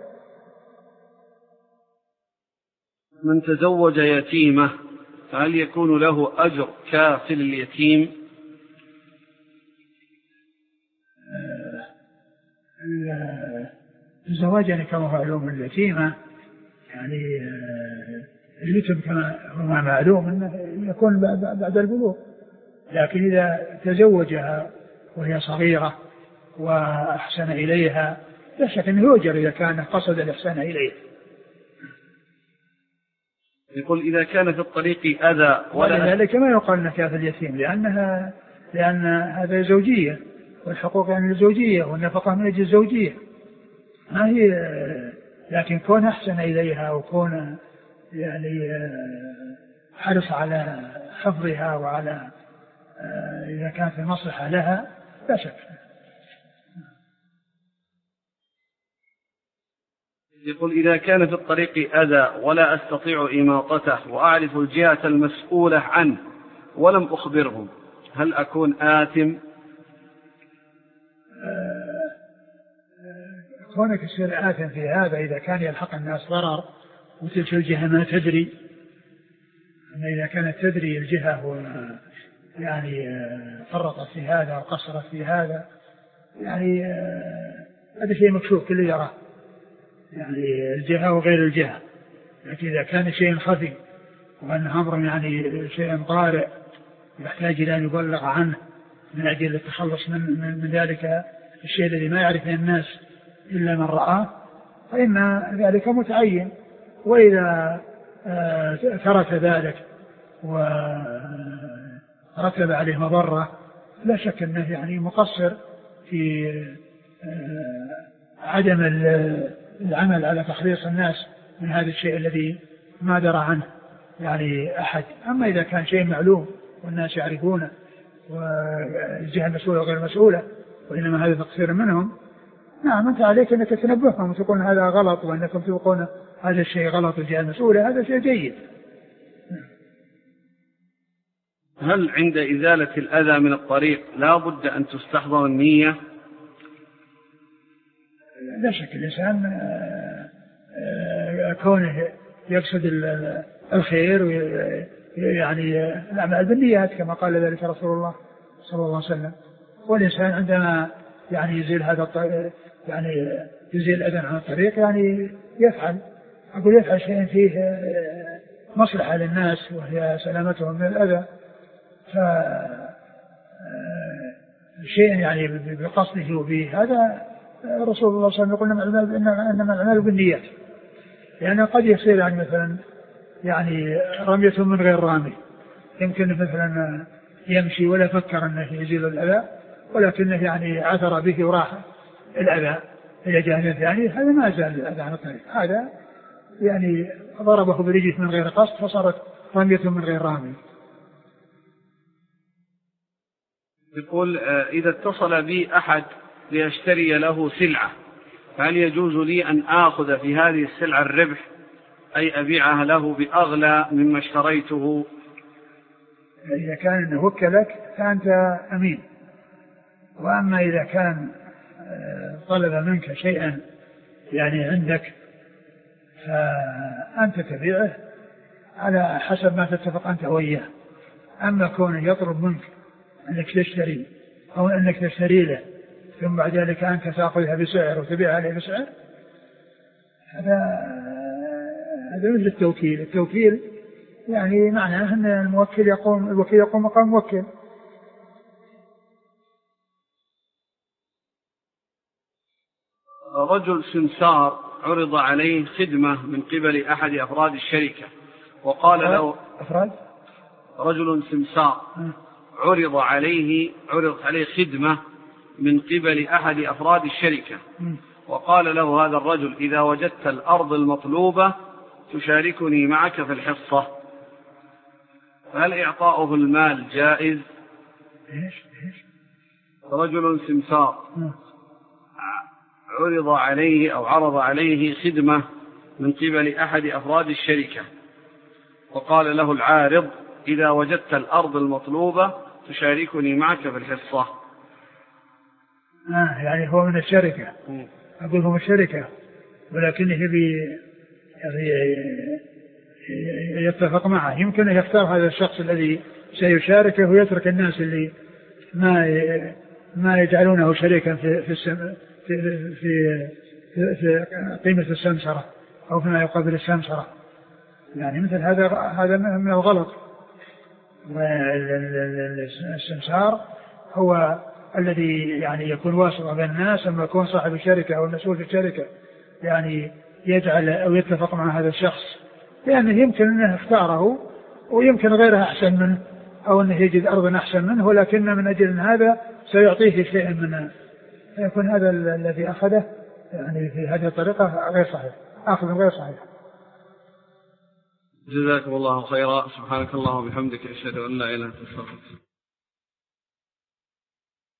من تزوج يتيمة فهل يكون له أجر كافل اليتيم؟ الزواج يعني كما هو معلوم اليتيمة يعني اليتم كما هو معلوم أنه يكون بعد البلوغ، لكن إذا تزوجها وهي صغيرة وأحسن إليها لا شك أنه يؤجر إذا كان قصد الإحسان إليها. يقول إذا كان في الطريق أذى ولذلك ما يقال أنك كافل اليتيم لأن هذا زوجية، والحقوق يعني الزوجية والنفقة من أجل الزوجية ما هي، لكن كون أحسن إليها وكون يعني حرص على حفظها وعلى إذا كانت المصلحة لها لا شك. يقول إذا كان في الطريق أذى ولا أستطيع إماطته وأعرف الجهة المسؤولة عنه ولم أخبرهم هل أكون آثم؟ كونك تصير آثم في هذا إذا كان يلحق الناس ضرر وتلك الجهة ما تدري، أما إذا كانت تدري الجهة يعني فرطت في هذا وقصرت في هذا يعني هذا شيء مكشوف كل يراه، يعني الجهة وغير الجهة. لكن إذا كان شيء خفي وأنه أمر يعني شيء طارئ يحتاج إلى أن يبلغ عنه من أجل التخلص من ذلك الشيء الذي ما يعرفه الناس إلا من رآه فإن ذلك متعين. وإذا ترك ذلك ورتب عليه مضرة لا شك أنه يعني مقصر في عدم العمل على تخليص الناس من هذا الشيء الذي ما درى عنه يعني أحد. أما إذا كان شيء معلوم والناس يعرفونه والجهة المسؤولة وغير المسؤولة وإنما هذا تقصير منهم، نعم أنت عليك أنك تنبههم وتقول هذا غلط وأنكم تقولون هذا الشيء غلط الجهة المسؤولة، هذا شيء جيد. هل عند إزالة الأذى من الطريق لا بد أن تستحضر النية؟ لا شك الإنسان كونه يقصد الخير يعني الأعمال بالنيات كما قال ذلك رسول الله صلى الله عليه وسلم. والإنسان عندما يعني يزيل هذا يعني يزيل الأذى عن الطريق يعني يفعل شيء فيه مصلحة للناس وهي سلامتهم من الأذى، فشيء يعني بقصده وبه هذا رسول الله صلى الله عليه وسلم يقول إنما الأعمال بالنيات. يعني قد يصير يعني مثلا يعني رمية من غير رامي، يمكن مثلا يمشي ولا فكر أنه يزيل الأذى ولكنه يعني عثر به وراح الأذى إلى جهة ثانية، هذا ما زال الأذى عن الطريق، هذا يعني ضربه برجله من غير قصد فصارت رمية من غير رامي. يقول إذا اتصل بي أحد ليشتري له سلعة فهل يجوز لي أن آخذ في هذه السلعة الربح أي أبيعها له بأغلى مما اشتريته؟ إذا كان وكلك فأنت أمين، وأما إذا كان طلب منك شيئا يعني عندك فأنت تبيعه على حسب ما تتفق أنت وإياه. أما كونه يطلب منك أنك تشتري أو أنك تشتري له ثم بعد ذلك أنت تأخذها بسعر وتبيعها عليه بسعر، هذا مثل التوكيل. التوكيل يعني معناه أن الوكيل يقوم مقام موكل. رجل سمسار عرض عليه خدمة من قبل أحد أفراد الشركة وقال له رجل سمسار عرض عليه خدمة من قبل أحد أفراد الشركة وقال له هذا الرجل إذا وجدت الأرض المطلوبة تشاركني معك في الحصة، فهل إعطاؤه المال جائز؟ رجل سمسار عرض عليه خدمة من قبل أحد أفراد الشركة وقال له العارض إذا وجدت الأرض المطلوبة تشاركني معك في الحصة. يعني هو من الشركة، أقول هو من الشركة ولكنه يتفق معه. يمكن أن يختار هذا الشخص الذي سيشاركه ويترك الناس اللي ما يجعلونه شريكا في قيمة السمسرة أو فيما يقابل السمسرة، يعني مثل هذا من الغلط. والسمسار هو الذي يعني يكون واسطة بين الناس، أما يكون صاحب الشركة أو المسؤول في الشركة يعني يجعل أو يتفق مع هذا الشخص لأنه يمكن أنه اختاره ويمكن غيره أحسن منه أو أنه يجد أرضا أحسن منه، ولكن من أجل هذا سيعطيه شيئا منه، فيكون هذا الذي أخذه يعني في هذه الطريقة غير صحيح، أخذ غير صحيح. جزاكم الله خيرا. سبحانك اللهم وبحمدك أشهد أن لا إله إلا أنت أستغفرك.